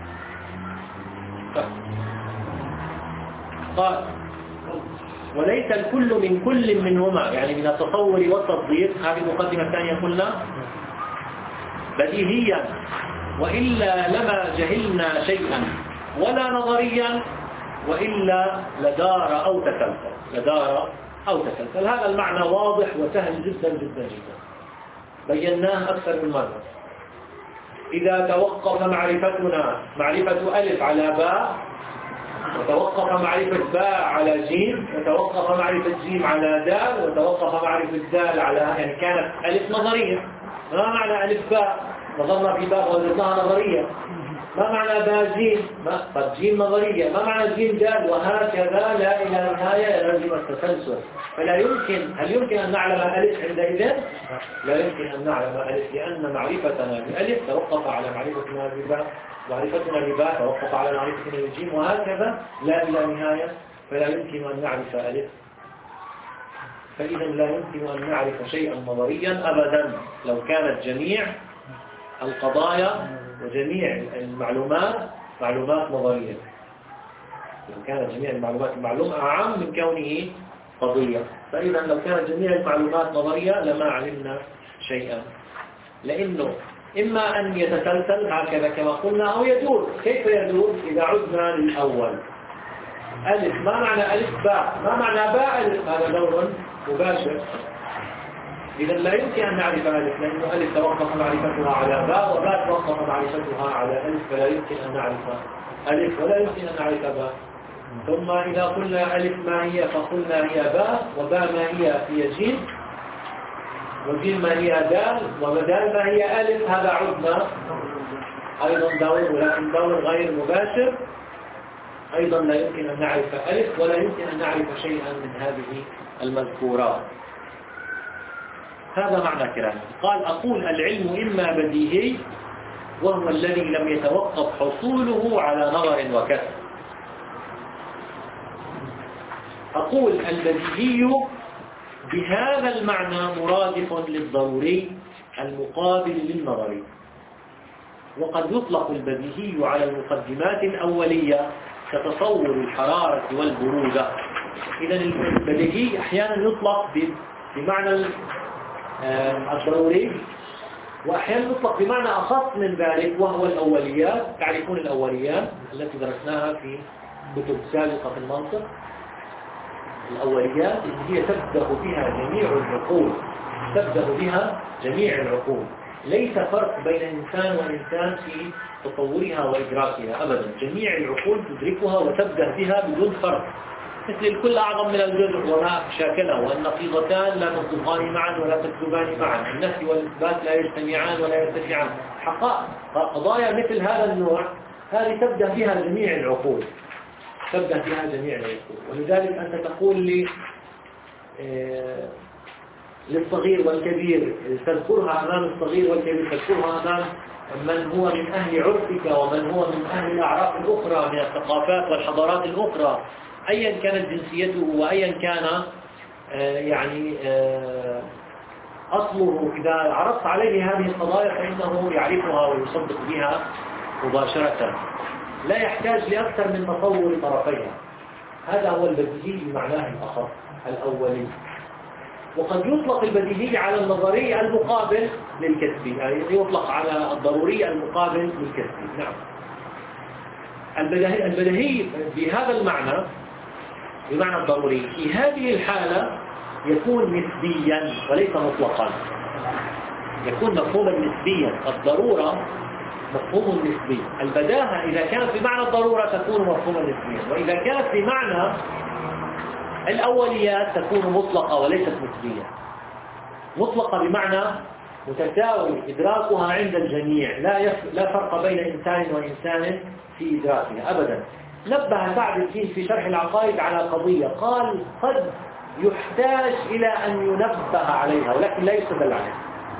قال وليس الكل من كل منهما يعني من التصور والتصديق. هذه المقدمة الثانية قلنا بديهيا وإلا لما جهلنا شيئا ولا نظريا وإلا لدار أو تسلسل لدار أو تسلسل. هذا المعنى واضح وسهل جدا جدا جدا، بيناه أكثر من مرة. إذا توقف معرفتنا معرفة ألف على باء، وتوقف معرفة باء على جيم، وتوقف معرفة جيم على دال، وتوقف معرفة دال على، يعني كانت ألف نظرية. ما معنى ألف باء؟ نظرنا في باء ووجدناها نظرية. ما معنى باء جيم؟ ما طب جيم نظرية. ما معنى جيم دال؟ وهكذا لا إلى نهاية لازم التسلسل. فلا يمكن، هل يمكن أن نعلم ألف عندئذ؟ لا يمكن أن نعلم ألف، لأن معرفتنا بألف توقف على معرفتنا بباء، معرفتنا بباء توقف على معرفتنا بجيم، وهكذا لا إلى نهاية. فلا يمكن أن نعرف ألف، فإذا لا يمكن أن نعرف شيئا نظريا أبدا لو كانت جميع القضايا وجميع المعلومات معلومات نظرية. لو كانت جميع المعلومات المعلومة أعم من كونه قضية، فإذا لو كانت جميع المعلومات نظرية لما علمنا شيئا، لأنه إما أن يتسلسل هكذا كما قلنا أو يدور. كيف يدور؟ إذا عدنا للأول ألف، ما معنى ألف باء؟ ما معنى باء ألف؟ هذا دور مباشر. إذا لا يمكن أن نعرف ألف، لأنه ألف توقف معرفتها على باء، وباء توقف معرفتها على ألف، فلا يمكن أن نعرف ألف ولا يمكن أن نعرف باء. ثم إذا قلنا ألف ما هي فقلنا هي باء، وباء ما هي هي جيم، وجيم ما هي دال، ودال ما هي ألف. هذا عدنا أيضا دور، ولكن دور غير مباشر. أيضا لا يمكن أن نعرف ألف ولا يمكن أن نعرف شيئا من هذه المذكورات. هذا معنى كلامه. قال: أقول العلم إما بديهي، وهو الذي لم يتوقف حصوله على نظر وكسب. أقول البديهي بهذا المعنى مرادف للضروري المقابل للنظري. وقد يطلق البديهي على المقدمات الأولية كتصور الحرارة والبرودة. إذن البديهي أحيانا يطلق بمعنى الضروري، وأحيانا يطلق بمعنى أخص من ذلك وهو الأوليات. تعرفون الأوليات التي درسناها في كتب سابقة في المنطق. الأوليات هي تبدأ بها جميع العقول، تبدأ بها جميع العقول. ليس فرق بين إنسان وإنسان في تصورها وإدراكها أبدا. جميع العقول تدركها وتبدأ بها بدون فرق، مثل الكل أعظم من الجزء وما شاكله، والنقيضتان لا تصدقان معا ولا تكذبان معا، النفي والإثبات لا يجتمعان ولا يرتفعان. حقائق قضايا مثل هذا النوع هذه تبدأ بها جميع العقول، تبدأ بها جميع العقول. ولذلك أنت تقول لي آه للصغير والكبير تذكرها أمام الصغير والكبير، تذكرها أمام من هو من أهل عرفك ومن هو من أهل الأعراف الأخرى من الثقافات والحضارات الأخرى، أيا كانت جنسيته وأيا كان آه يعني آه أصله. إذا عرضت عليه هذه القضايا فإنه يعرفها ويصدق بها مباشرة، لا يحتاج لأكثر من تصور طرفيها. هذا هو البديهي بمعناه الأخص الأولي. وقد يطلق البديهي على النظري المقابل للكسبي، يعني يطلق على الضروري المقابل للكسبي. نعم، البديهي, البديهي بهذا المعنى بمعنى الضروري في هذه الحالة يكون نسبيا وليس مطلقا، يكون مفهوما نسبيا. الضرورة مفهوم نسبي، البداهة إذا كانت بمعنى الضرورة تكون مفهوما نسبيا، وإذا كانت بمعنى الأوليات تكون مطلقة وليست نسبية. مطلقة بمعنى متساوي إدراكها عند الجميع، لا يف... لا فرق بين إنسان وإنسان في إدراكها أبدا. نبه سعد الدين في شرح العقائد على قضية، قال قد يحتاج إلى أن ينبه عليها ولكن لا يستدل عليها،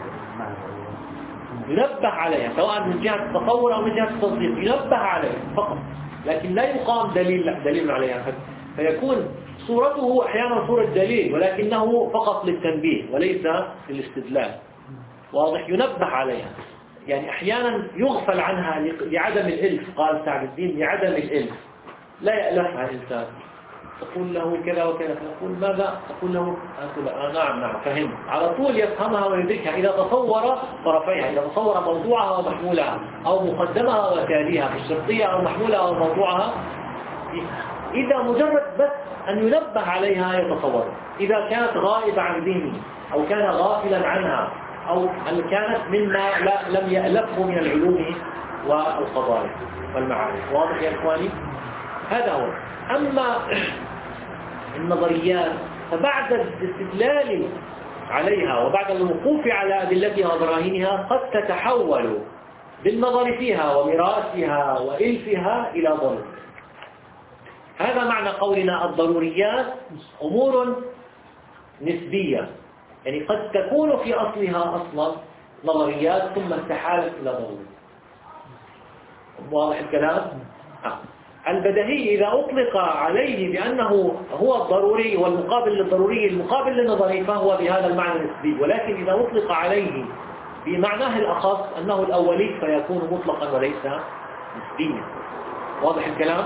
ينبه عليها سواء من جهة التصور أو من جهة التصديق، ينبه عليها فقط، لكن لا يقام دليل دليل عليها. فيكون صورته أحيانا صورة دليل ولكنه فقط للتنبيه وليس للاستدلال. واضح؟ ينبه عليها، يعني أحيانا يغفل عنها لعدم الإلف. قال سعد الدين لعدم الإلف، لا يألفها الإنسان. تقول له كذا وكذا، فأقول ماذا؟ أقول له أقول آه نعم نعم فهمت، على طول يفهمها ويدركها إذا تصور طرفيها، إذا تصور موضوعها ومحمولها أو مقدمها وتاليها في الشرطية أو محمولها أو موضوعها إذا مجرد بس أن ينبه عليها يتصور. إذا كانت غائبة عن ذهنه أو كان غافلا عنها أو أن كانت مما لا لم يألفه من العلوم والقضايا والمعارف. واضح يا إخواني؟ هذا هو. أما النظريات فبعد الاستدلال عليها وبعد الوقوف على أدلتها وبراهينها قد تتحول بالنظر فيها ومراسها وإلفها إلى ضرورة. هذا معنى قولنا الضروريات أمور نسبية، يعني قد تكون في أصلها أصلا نظريات ثم استحالت إلى ضرورة. واضح الكلام؟ آه. البديهي إذا أطلق عليه بأنه هو الضروري والمقابل للضروري المقابل للنظري فهو بهذا المعنى النسبي، ولكن إذا أطلق عليه بمعناه الأخص أنه الأولي فيكون مطلقا وليس نسبيا. واضح الكلام؟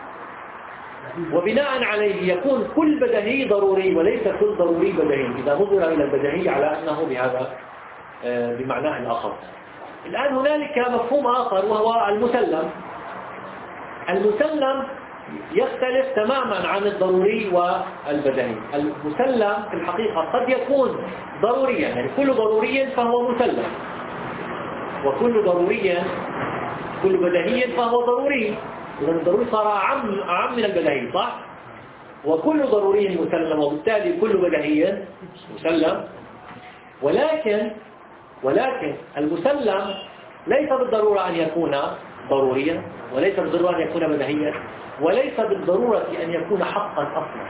وبناء عليه يكون كل بديهي ضروري وليس كل ضروري بديهي إذا نظر إلى البديهي على أنه بهذا بمعناه الأخص. الآن هنالك مفهوم آخر وهو المسلم. المسلم يختلف تماما عن الضروري والبديهي. المسلم في الحقيقة قد يكون ضروريا، يعني كل ضروري فهو مسلم، وكل ضروري كل بديهي فهو ضروري. إذا الضروري صار أعم أعم من البديهي، صح؟ وكل ضروري مسلم وبالتالي كل بديهي مسلم. ولكن ولكن المسلم ليس بالضرورة أن يكون ضروريا، وليس بالضرورة أن يكون بديهيا، وليس بالضرورة أن يكون حقا أصلا.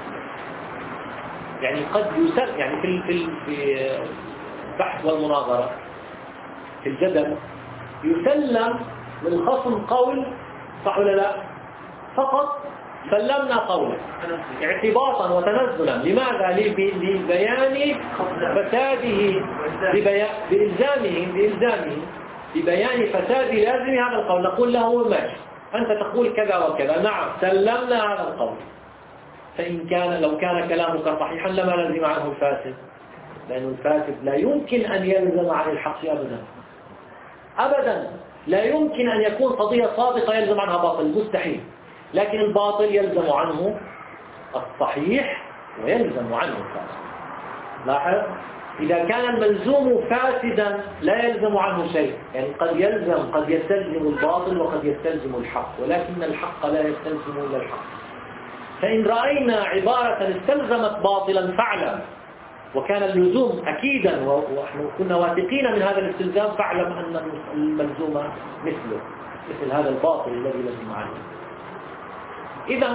يعني قد يسلم، يعني في في البحث والمناظرة في الجدل يسلم للخصم قول، صح ولا لا؟ فقط سلمنا قوله اعتباطا وتنزلا. لماذا؟ لبيان فساده، بإلزامه بإلزامه ببيان فساد لازم هذا القول. نقول له ماشي، أنت تقول كذا وكذا، نعم سلمنا هذا القول. فإن كان لو كان كلامك صحيحا لما لزم عنه الفاسد، لأن الفاسد لا يمكن أن يلزم عن الحق أبدا أبدا. لا يمكن أن يكون قضية صادقة يلزم عنها باطل، مستحيل. لكن الباطل يلزم عنه الصحيح ويلزم عنه الفاسد. لاحظ، إذا كان الملزوم فاسدا لا يلزم عنه شيء، يعني قد يلزم قد يستلزم الباطل وقد يستلزم الحق، ولكن الحق لا يستلزم إلا الحق. فإن رأينا عبارة استلزمت باطلا فعلا وكان اللزوم أكيدا ونحن كنا واثقين من هذا الاستلزام، فاعلم أن الملزوم مثله، مثل هذا الباطل الذي لزم عنه. إذا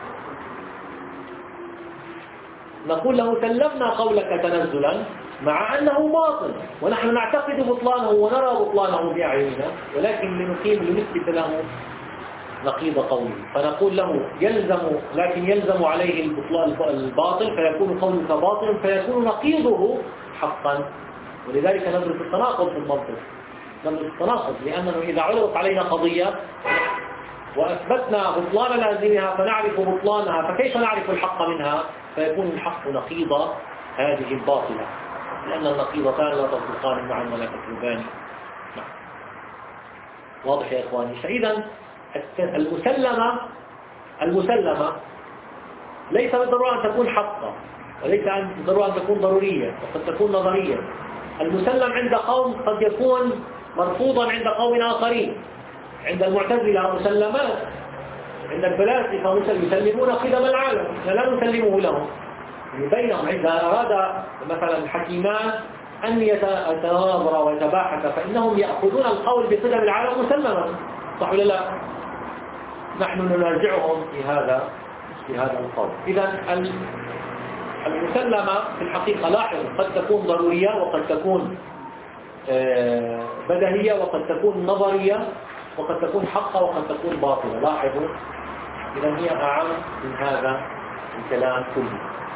نقول له سلمنا قولك تنزلا مع أنه باطل ونحن نعتقد بطلانه ونرى بطلانه بأعيننا، ولكن لنقيم لنثبت له نقيض قوله، فنقول له يلزم، لكن يلزم عليه الباطل فيكون قولك باطل فيكون نقيضه حقا. ولذلك ندرس التناقض في المنطق، ندرس التناقض، لأنه إذا عرضت علينا قضية وأثبتنا بطلان لازمها فنعرف بطلانها، فكيف نعرف الحق منها؟ فيكون الحق نقيض هذه الباطلة، لأن النقيضتان لا تصدقان معا ولا تكذبان. واضح يا إخواني؟ فإذا المسلمة المسلمة ليس بالضرورة أن تكون حقا، وليس بالضرورة أن تكون ضرورية، وقد تكون نظرية. المسلم عند قوم قد يكون مرفوضا عند قوم آخرين. عند المعتزلة مسلمات، عند الفلاسفة يسلمون قدم العالم، لا نسلمه لهم. بينهم إذا أراد مثلا حكيمان أن يتناظر ويتباحث فإنهم يأخذون القول بقدم العالم مسلما، صح ولا لا؟ نحن ننازعهم في هذا في هذا القول. إذا المسلمة في الحقيقة لاحظ قد تكون ضرورية وقد تكون بديهية وقد تكون نظرية وقد تكون حقة وقد تكون باطلة. لاحظوا، إذا هي أعم من هذا الكلام كله.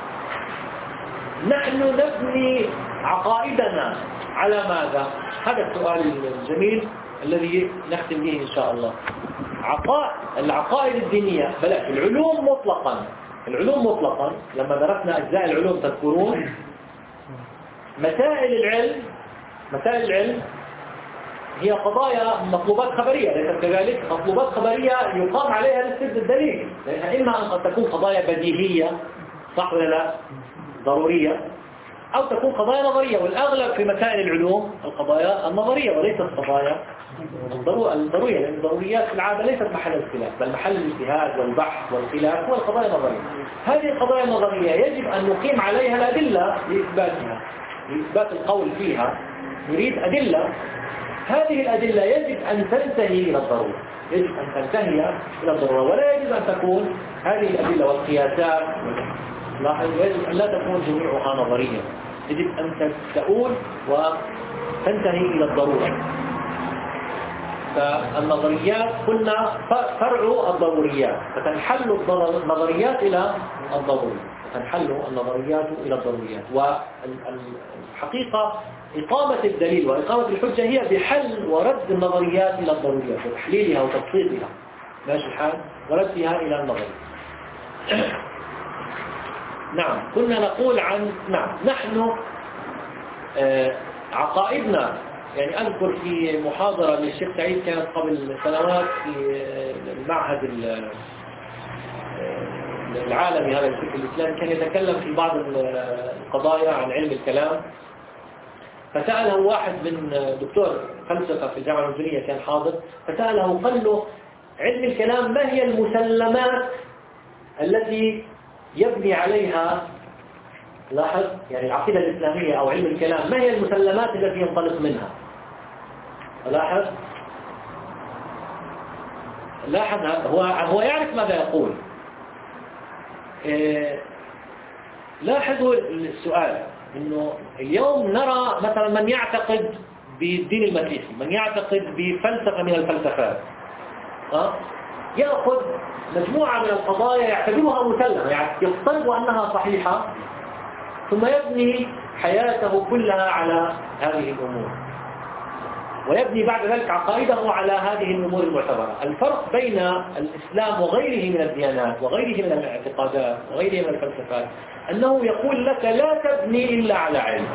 نحن نبني عقائدنا على ماذا؟ هذا السؤال الجميل الذي نختم به إن شاء الله. عقائد العقائد الدينية، بلا العلوم مطلقا، العلوم مطلقا لما درسنا أجزاء العلوم تذكرون مسائل العلم مسائل العلم هي قضايا مطلوبات خبرية، ليست كذلك مطلوبات خبرية يقام عليها الاستدلال الدليل، لأنها إما أن قد تكون قضايا بديهية صح ولا لا ضرورية، أو تكون قضايا نظرية، والأغلب في مسائل العلوم القضايا النظرية وليست القضايا الضرورية، لأن الضروريات في العادة ليست محل الخلاف، بل محل الاجتهاد والبحث والخلاف هو القضايا النظرية. هذه القضايا النظرية يجب أن نقيم عليها الأدلة لإثباتها، لإثبات القول فيها نريد أدلة. هذه الأدلة يجب أن تنتهي إلى الضرورة، يجب أن تنتهي إلى الضرورة، ولا يجب أن تكون هذه الأدلة والقياسات لاحظ يجب أن لا تكون جميعها نظرية، يجب أن تؤول وتنتهي إلى الضرورة. فالنظريات قلنا فرع الضروريات، فتنحل النظريات إلى الضروري، فتنحل النظريات إلى الضروريات. والحقيقة إقامة الدليل وإقامة الحجة هي بحل ورد النظريات إلى الضروريات وتحليلها وتبسيطها ماشي الحال وردها إلى النظر. نعم كنا نقول عن نعم نحن آه عقائدنا، يعني أذكر في محاضرة للشيخ سعيد كانت قبل سنوات في المعهد العالمي هذا الفكر الإسلامي، كان يتكلم في بعض القضايا عن علم الكلام، فسأله واحد من دكتور فلسفة في الجامعة الأردنية كان حاضر، فسأله قال له علم الكلام ما هي المسلمات التي يبني عليها، لاحظ يعني العقيدة الإسلامية أو علم الكلام ما هي المسلمات التي ينطلق منها؟ لاحظ لاحظ هو هو يعرف ماذا يقول. إيه لاحظوا السؤال إنه اليوم نرى مثلا من يعتقد بالدين المسيحي، من يعتقد بفلسفة من الفلسفات أه؟ يأخذ مجموعة من القضايا يعتبرها مسلمة، يعني يفترض أنها صحيحة، ثم يبني حياته كلها على هذه الأمور، ويبني بعد ذلك عقائده على هذه الأمور المعتبرة. الفرق بين الإسلام وغيره من الديانات وغيره من الاعتقادات وغيره من الفلسفات أنه يقول لك لا تبني إلا على علم،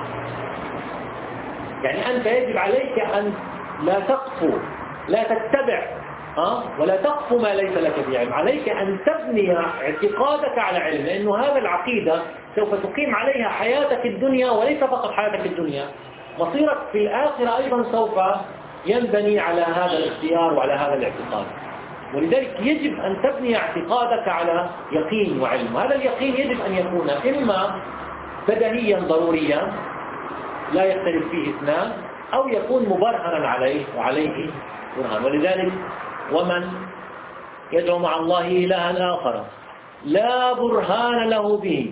يعني أنت يجب عليك أن لا تقفو لا تتبع أه؟ ولا تقف ما ليس لك بعلم، عليك أن تبني اعتقادك على علم، لأنه هذا العقيدة سوف تقيم عليها حياتك الدنيا، وليس فقط حياتك الدنيا، مصيرك في الآخرة أيضا سوف ينبني على هذا الاختيار وعلى هذا الاعتقاد. ولذلك يجب أن تبني اعتقادك على يقين وعلم، هذا اليقين يجب أن يكون إما بديهيا ضروريا لا يختلف فيه اثنان، أو يكون مبرهنا عليه وعليه برهان. ولذلك ومن يدعو مع الله إلها آخر لا برهان له به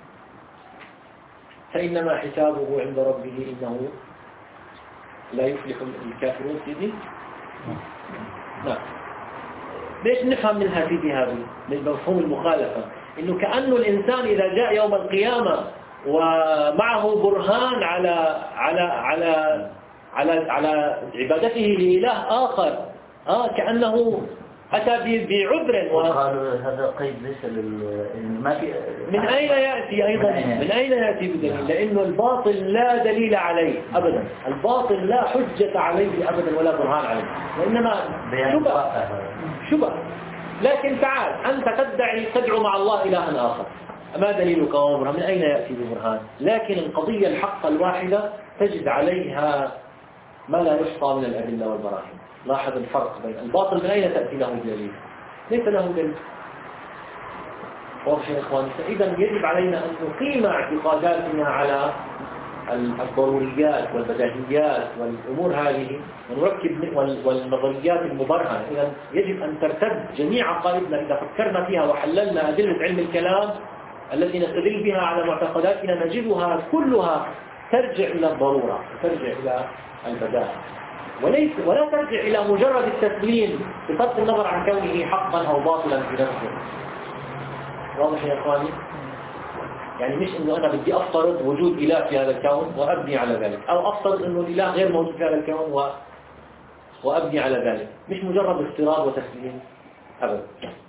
فإنما حسابه عند ربه إنه لا يفلح الكافرون. سيدي نعم ليش نفهم منها سيدي هذه من مفهوم المخالفة، إنه كأنه الإنسان إذا جاء يوم القيامة ومعه برهان على على على على على عبادته لإله آخر آه كأنه أتى بعذر. وقالوا هذا قيد ليس لل ما في من أين يأتي أيضا من أين يأتي بدليل؟ لأنه الباطل لا دليل عليه أبدا، الباطل لا حجة عليه أبدا ولا برهان عليه، وإنما شبه شبه. لكن تعال أنت تدعي تدعو مع الله إلها آخر، ما دليلك وبرهان؟ من أين يأتي ببرهان؟ لكن القضية الحقة الواحدة تجد عليها ما لا يحصى من الأدلة والبراهين. لاحظ الفرق بين الباطل من أين تأتي له دليل؟ ليس له دليل. واضح يا إخواني؟ فإذا يجب علينا أن نقيم اعتقاداتنا على الضروريات والبديهيات والأمور هذه ونركب والنظريات المبرهنة. إذا يجب أن ترتد جميع عقائدنا إذا فكرنا فيها وحللنا أدلة علم الكلام التي نستدل بها على معتقداتنا نجدها كلها ترجع إلى الضرورة، ترجع إلى البداهة، وليس ولا ترجع إلى مجرد التسليم بصرف النظر عن كونه حقا أو باطلا في نفسه. واضح يا إخواني؟ يعني مش إنه أنا بدي أفترض وجود إله في هذا الكون وأبني على ذلك، أو أفترض إنه الإله غير موجود في هذا الكون و... وأبني على ذلك، مش مجرد افتراض وتسليم أبدا.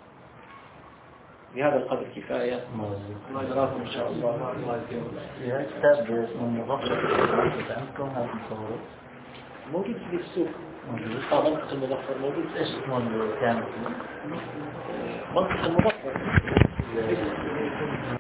بهذا القدر كفاية. الله يجزاكم إن شاء الله. الله يجزاكم. في كتاب اسمه مظفر عندكم هذا المصور موجود في السوق موجود. اه منطق المظفر موجود. ايش اسمه الكامل؟ منطق المظفر